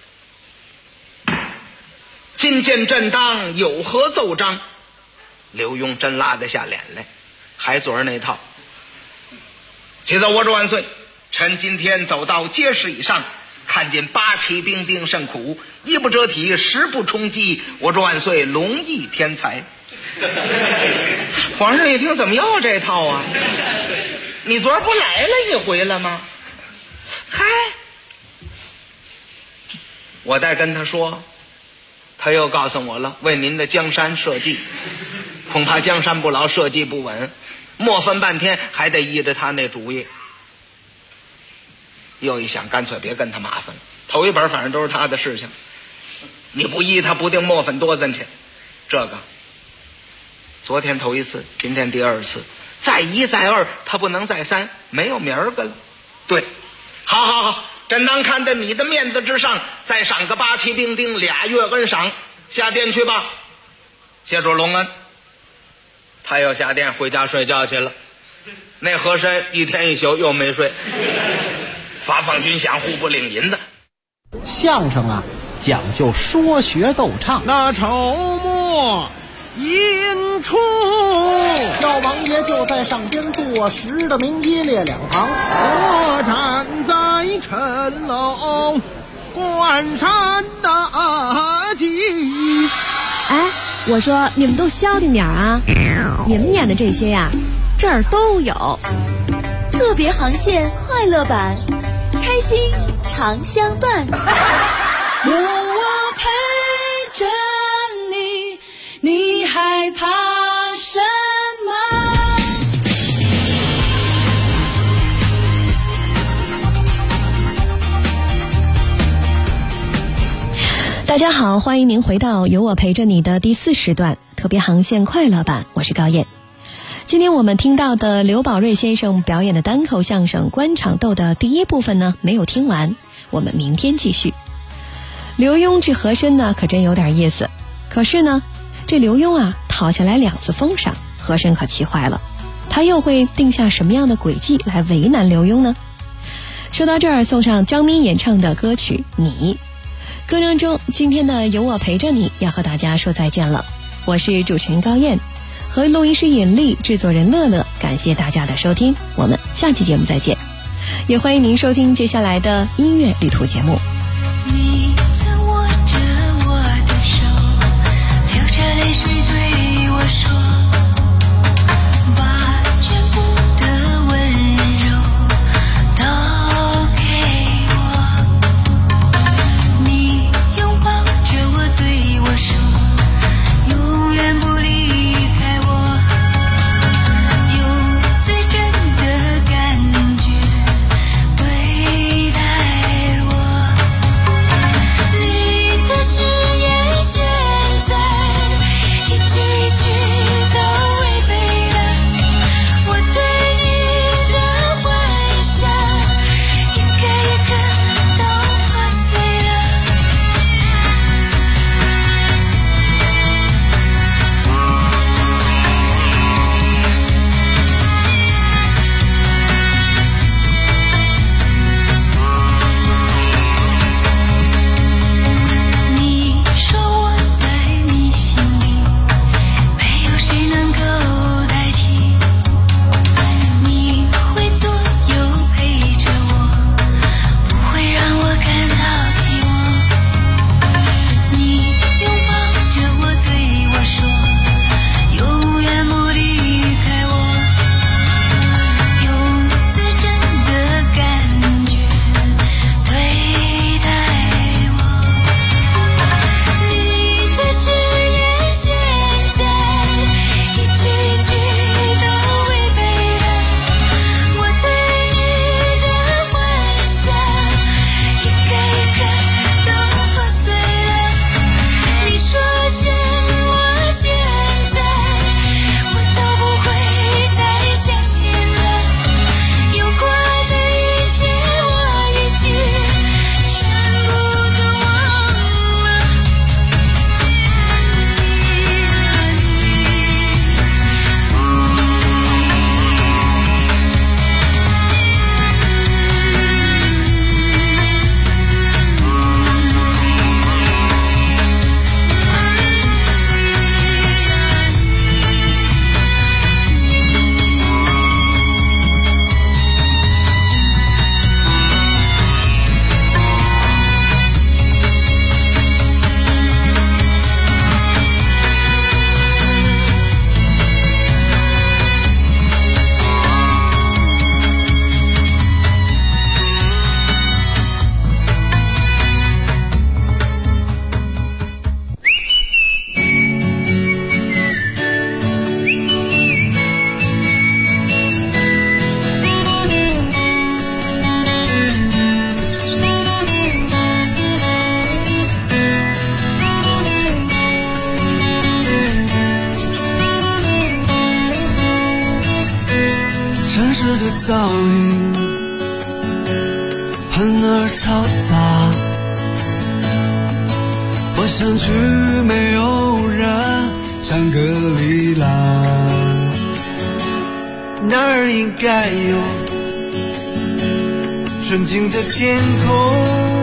今见朕当有何奏章？刘墉真拉得下脸来，还昨儿那套。启奏我主万岁，臣今天走到街市以上，看见八旗兵丁甚苦，衣不遮体，食不充饥，我主万岁龙翼天才。皇上一听，怎么又这套啊？你昨儿不来了一回了吗？嗨，我再跟他说，他又告诉我了，为您的江山社稷，恐怕江山不牢，社稷不稳，磨分半天还得依着他那主意。又一想，干脆别跟他麻烦了，头一本反正都是他的事情，你不依他，不定磨粉多咱去。这个昨天头一次，今天第二次，再一再二，他不能再三，没有明儿个了。对，好，朕当看在你的面子之上，再赏个八旗兵丁2月恩赏，下殿去吧。谢主隆恩。他又下殿回家睡觉去了。那和珅一天一宿又没睡，发放军饷，户部领银子。 相声啊，讲究说学逗唱。 那筹末引出， 老王爷就在上边坐，10的名医列两旁。 我站在城楼观山大计。 哎， 我说你们都消停点啊！你们演的这些呀，这儿都有。 特别航线快乐版，开心常相伴。 有我陪着你，你害怕什么？ 大家好，欢迎您回到有我陪着你的第4时段特别航线快乐版，我是高燕。今天我们听到的刘宝瑞先生表演的单口相声《官场斗》的第1部分呢，没有听完，我们明天继续。刘墉治和珅呢，可真有点意思。可是呢，这刘墉啊，讨下来2次封赏，和珅可气坏了。他又会定下什么样的诡计来为难刘墉呢？说到这儿，送上张敏演唱的歌曲《你》。歌当中，今天的有我陪着你要和大家说再见了。我是主持人高燕，和录音师尹丽、制作人乐乐，感谢大家的收听，我们下期节目再见。也欢迎您收听接下来的音乐旅途节目。 你曾握着我的手，流着泪水对我说，把全部的温柔都给我。你拥抱着我对我说，永远不离开我，用最真的感觉对待我。你的誓言现在一句一句都违背了，我对你的幻想一个一个都破碎了。你说我在你心里，没有谁能够代替。你会左右陪着我，不会让我感到寂寞。你拥抱着我对我说，永远不离开我，用最真的感觉对待我。你的誓言现在一句一句都违背了，我对你的幻想一个一个都破碎了。你说什么现在我都不会再相信了，有过的一切我已经全部都忘了。 城市的噪音很而嘈杂，我想去没有人香格里拉，那儿应该有纯净的天空，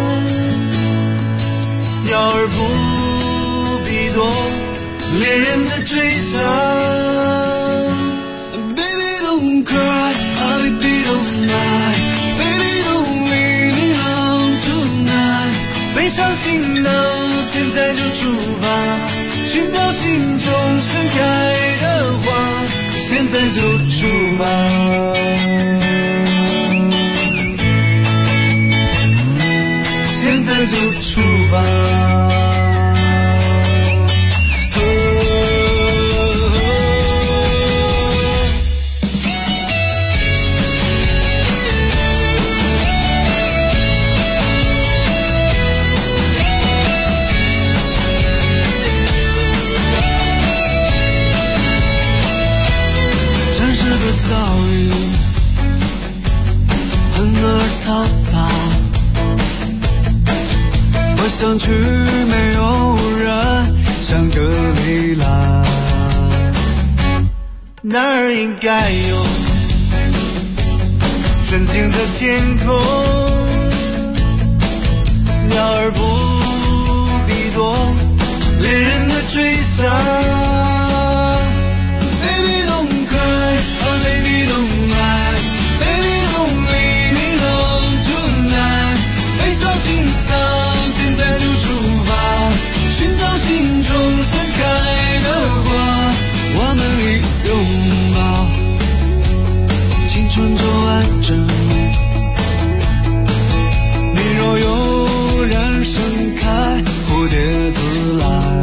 鸟儿不必多恋人的追杀。Don't cry, baby, don't lie, baby, don't leave me alone tonight。背上行囊，现在就出发， 寻找心中盛开的花，现在就出发。现在就出发。城市的噪音很而嘈杂，我想去没有人想的未来，那儿应该有纯净的天空，鸟儿不必多，恋人的追杀。Baby don't cry, oh baby don't lie, baby don't leave me alone tonight。悲伤行囊，现在就出发，寻找心中盛开的花，我们一拥抱，青春就爱着你。你若悠然盛开，蝴蝶自来。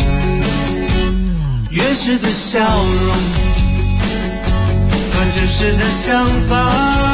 原始的笑容和真实的想法，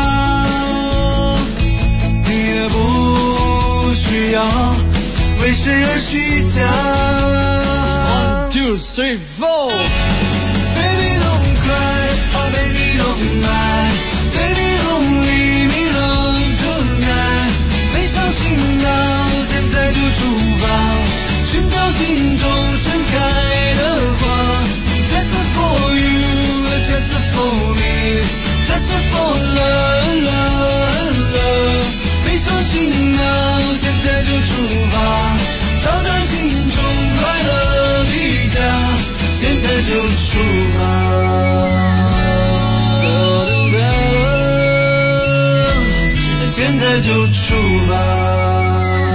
你也不需要为谁而虚假。1, 2, 3, 4 Baby don't cry, oh baby don't lie, baby don't leave me alone tonight。 背上行囊，现在就出发，寻找心中盛开的花。Just for you, just for me, just for love, love, love。 背上行囊，现在就出发，到达心中快乐的家，现在就出发，现在就出发。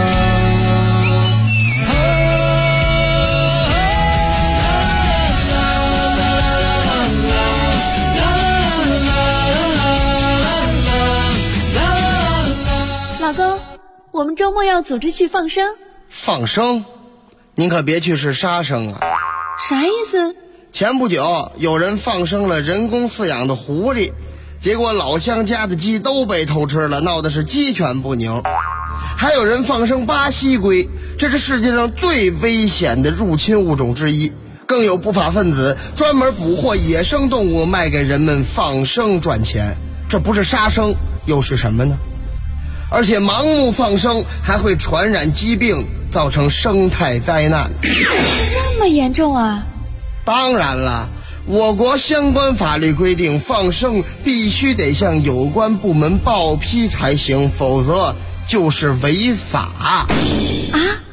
老公，我们周末要组织去放生。 放生？您可别去是杀生啊！ 啥意思？ 前不久有人放生了人工饲养的狐狸，结果老乡家的鸡都被偷吃了，闹的是鸡犬不宁。还有人放生巴西龟，这是世界上最危险的入侵物种之一。更有不法分子专门捕获野生动物卖给人们放生赚钱，这不是杀生又是什么呢？而且盲目放生还会传染疾病，造成生态灾难。 这么严重啊？ 当然了，我国相关法律规定，放生必须得向有关部门报批才行，否则就是违法。 啊？